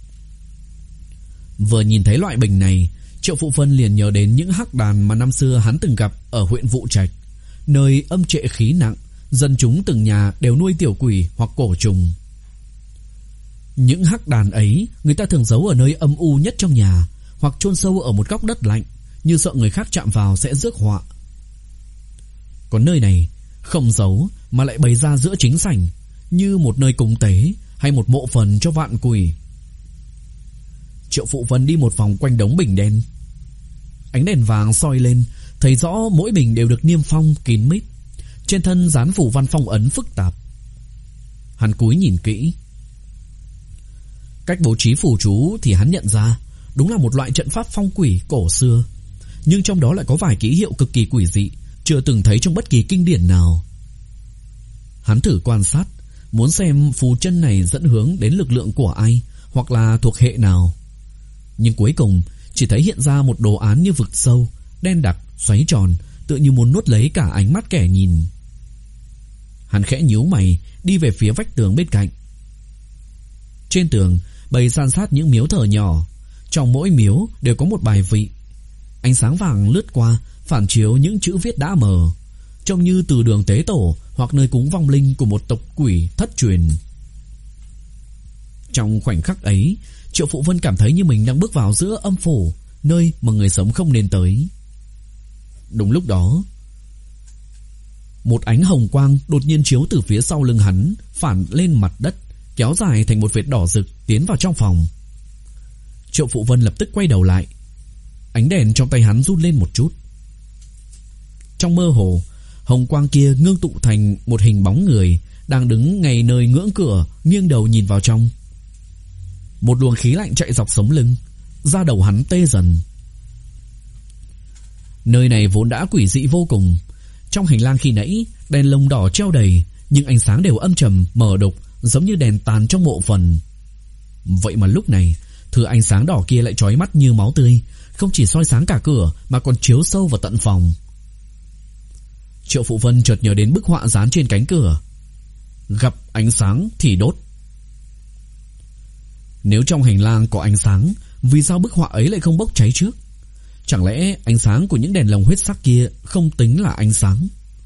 Vừa nhìn thấy loại bình này, Triệu Phụ Vân liền nhớ đến những hắc đàn mà năm xưa hắn từng gặp ở huyện Vũ Trạch, nơi âm trệ khí nặng, dân chúng từng nhà đều nuôi tiểu quỷ hoặc cổ trùng. Những hắc đàn ấy người ta thường giấu ở nơi âm u nhất trong nhà, hoặc chôn sâu ở một góc đất lạnh, như sợ người khác chạm vào sẽ rước họa. Còn nơi này không giấu mà lại bày ra giữa chính sảnh, như một nơi cúng tế hay một mộ phần cho vạn quỷ. Triệu Phụ Vân đi một vòng quanh đống bình đen. Ánh đèn vàng soi lên, thấy rõ mỗi bình đều được niêm phong kín mít, trên thân dán phủ văn phong ấn phức tạp. Hắn cúi nhìn kỹ. Cách bố trí phù chú thì hắn nhận ra đúng là một loại trận pháp phong quỷ cổ xưa, nhưng trong đó lại có vài ký hiệu cực kỳ quỷ dị, chưa từng thấy trong bất kỳ kinh điển nào. Hắn thử quan sát, muốn xem phù chân này dẫn hướng đến lực lượng của ai, hoặc là thuộc hệ nào. Nhưng cuối cùng chỉ thấy hiện ra một đồ án như vực sâu, đen đặc, xoáy tròn, tựa như muốn nuốt lấy cả ánh mắt kẻ nhìn. Hắn khẽ nhíu mày, đi về phía vách tường bên cạnh. Trên tường bày san sát những miếu thờ nhỏ, trong mỗi miếu đều có một bài vị. Ánh sáng vàng lướt qua, phản chiếu những chữ viết đã mờ, trông như từ đường tế tổ hoặc nơi cúng vong linh của một tộc quỷ thất truyền. Trong khoảnh khắc ấy, Triệu Phụ Vân cảm thấy như mình đang bước vào giữa âm phủ, nơi mà người sống không nên tới. Đúng lúc đó, một ánh hồng quang đột nhiên chiếu từ phía sau lưng hắn, phản lên mặt đất, kéo dài thành một vệt đỏ rực tiến vào trong phòng. Triệu Phụ Vân lập tức quay đầu lại. Ánh đèn trong tay hắn run lên một chút. Trong mơ hồ, hồng quang kia ngưng tụ thành một hình bóng người đang đứng ngay nơi ngưỡng cửa, nghiêng đầu nhìn vào trong. Một luồng khí lạnh chạy dọc sống lưng, da đầu hắn tê dần. Nơi này vốn đã quỷ dị vô cùng, Trong hành lang khi nãy, đèn lồng đỏ treo đầy, nhưng ánh sáng đều âm trầm, mờ đục, giống như đèn tàn trong mộ phần. Vậy mà lúc này, thứ ánh sáng đỏ kia lại chói mắt như máu tươi, không chỉ soi sáng cả cửa mà còn chiếu sâu vào tận phòng. Triệu Phụ Vân chợt nhớ đến bức họa dán trên cánh cửa: gặp ánh sáng thì đốt. Nếu trong hành lang có ánh sáng, vì sao bức họa ấy lại không bốc cháy trước? Chẳng lẽ ánh sáng của những đèn lồng huyết sắc kia không tính là ánh sáng?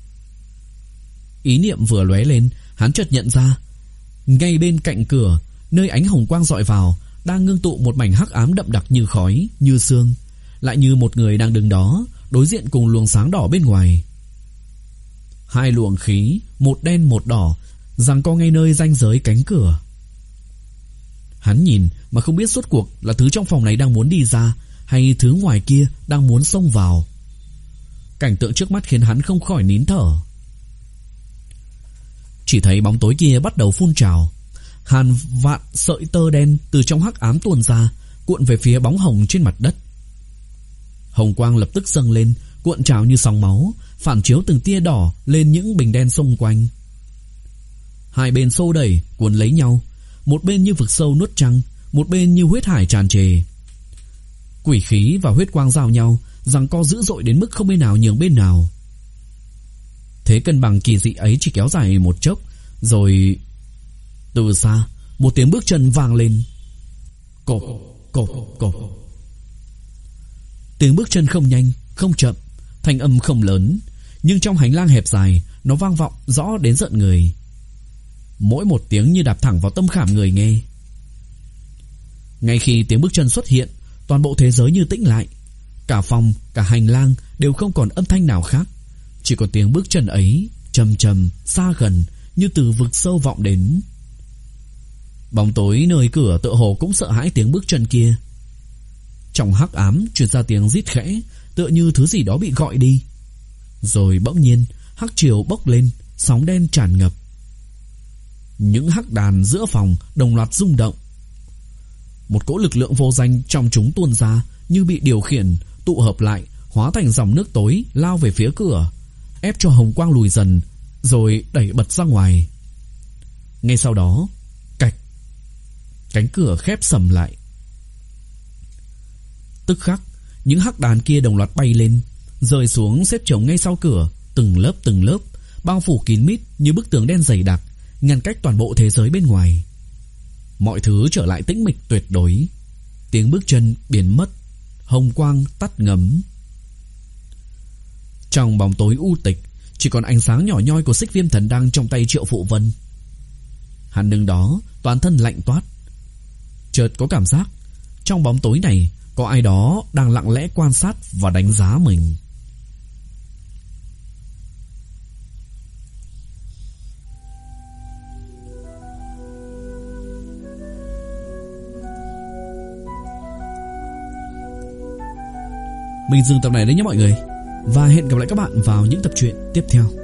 Ý niệm vừa lóe lên, hắn chợt nhận ra, ngay bên cạnh cửa, nơi ánh hồng quang dọi vào, đang ngưng tụ một mảnh hắc ám đậm đặc như khói, như sương, lại như một người đang đứng đó, đối diện cùng luồng sáng đỏ bên ngoài. Hai luồng khí, một đen một đỏ, giằng co ngay nơi ranh giới cánh cửa. Hắn nhìn mà không biết rốt cuộc là thứ trong phòng này đang muốn đi ra, hay thứ ngoài kia đang muốn xông vào. Cảnh tượng trước mắt khiến hắn không khỏi nín thở. Chỉ thấy bóng tối kia bắt đầu phun trào, hàng vạn sợi tơ đen từ trong hắc ám tuôn ra, cuộn về phía bóng hồng trên mặt đất. Hồng quang lập tức dâng lên, cuộn trào như sóng máu, phản chiếu từng tia đỏ lên những bình đen xung quanh. Hai bên xô đẩy, cuốn lấy nhau, một bên như vực sâu nuốt trăng, một bên như huyết hải tràn trề. Quỷ khí và huyết quang giao nhau, giằng co dữ dội đến mức không bên nào nhường bên nào. Thế cân bằng kỳ dị ấy chỉ kéo dài một chốc, rồi từ xa một tiếng bước chân vang lên. Cộp, cộp, cộp. Tiếng bước chân không nhanh, không chậm, thanh âm không lớn, nhưng trong hành lang hẹp dài, nó vang vọng rõ đến rợn người. Mỗi một tiếng như đạp thẳng vào tâm khảm người nghe. Ngay khi tiếng bước chân xuất hiện, toàn bộ thế giới như tĩnh lại. Cả phòng, cả hành lang đều không còn âm thanh nào khác, chỉ có tiếng bước chân ấy trầm trầm, xa gần, như từ vực sâu vọng đến. Bóng tối nơi cửa tựa hồ cũng sợ hãi tiếng bước chân kia. Trong hắc ám truyền ra tiếng rít khẽ, tựa như thứ gì đó bị gọi đi. Rồi bỗng nhiên hắc triều bốc lên, sóng đen tràn ngập. Những hắc đàn giữa phòng đồng loạt rung động. Một cỗ lực lượng vô danh trong chúng tuôn ra, như bị điều khiển, tụ hợp lại, hóa thành dòng nước tối lao về phía cửa, ép cho hồng quang lùi dần, rồi đẩy bật ra ngoài. Ngay sau đó, cạch, cánh cửa khép sầm lại. Tức khắc, những hắc đàn kia đồng loạt bay lên, rơi xuống xếp chồng ngay sau cửa, từng lớp từng lớp, bao phủ kín mít như bức tường đen dày đặc, ngăn cách toàn bộ thế giới bên ngoài. Mọi thứ trở lại tĩnh mịch tuyệt đối. Tiếng bước chân biến mất, hồng quang tắt ngấm. Trong bóng tối u tịch, chỉ còn ánh sáng nhỏ nhoi của xích viêm thần đăng trong tay Triệu Phụ Vân. Hắn đứng đó, toàn thân lạnh toát. Chợt có cảm giác trong bóng tối này có ai đó đang lặng lẽ quan sát và đánh giá mình. Mình dừng tập này đấy nhé mọi người, và hẹn gặp lại các bạn vào những tập truyện tiếp theo.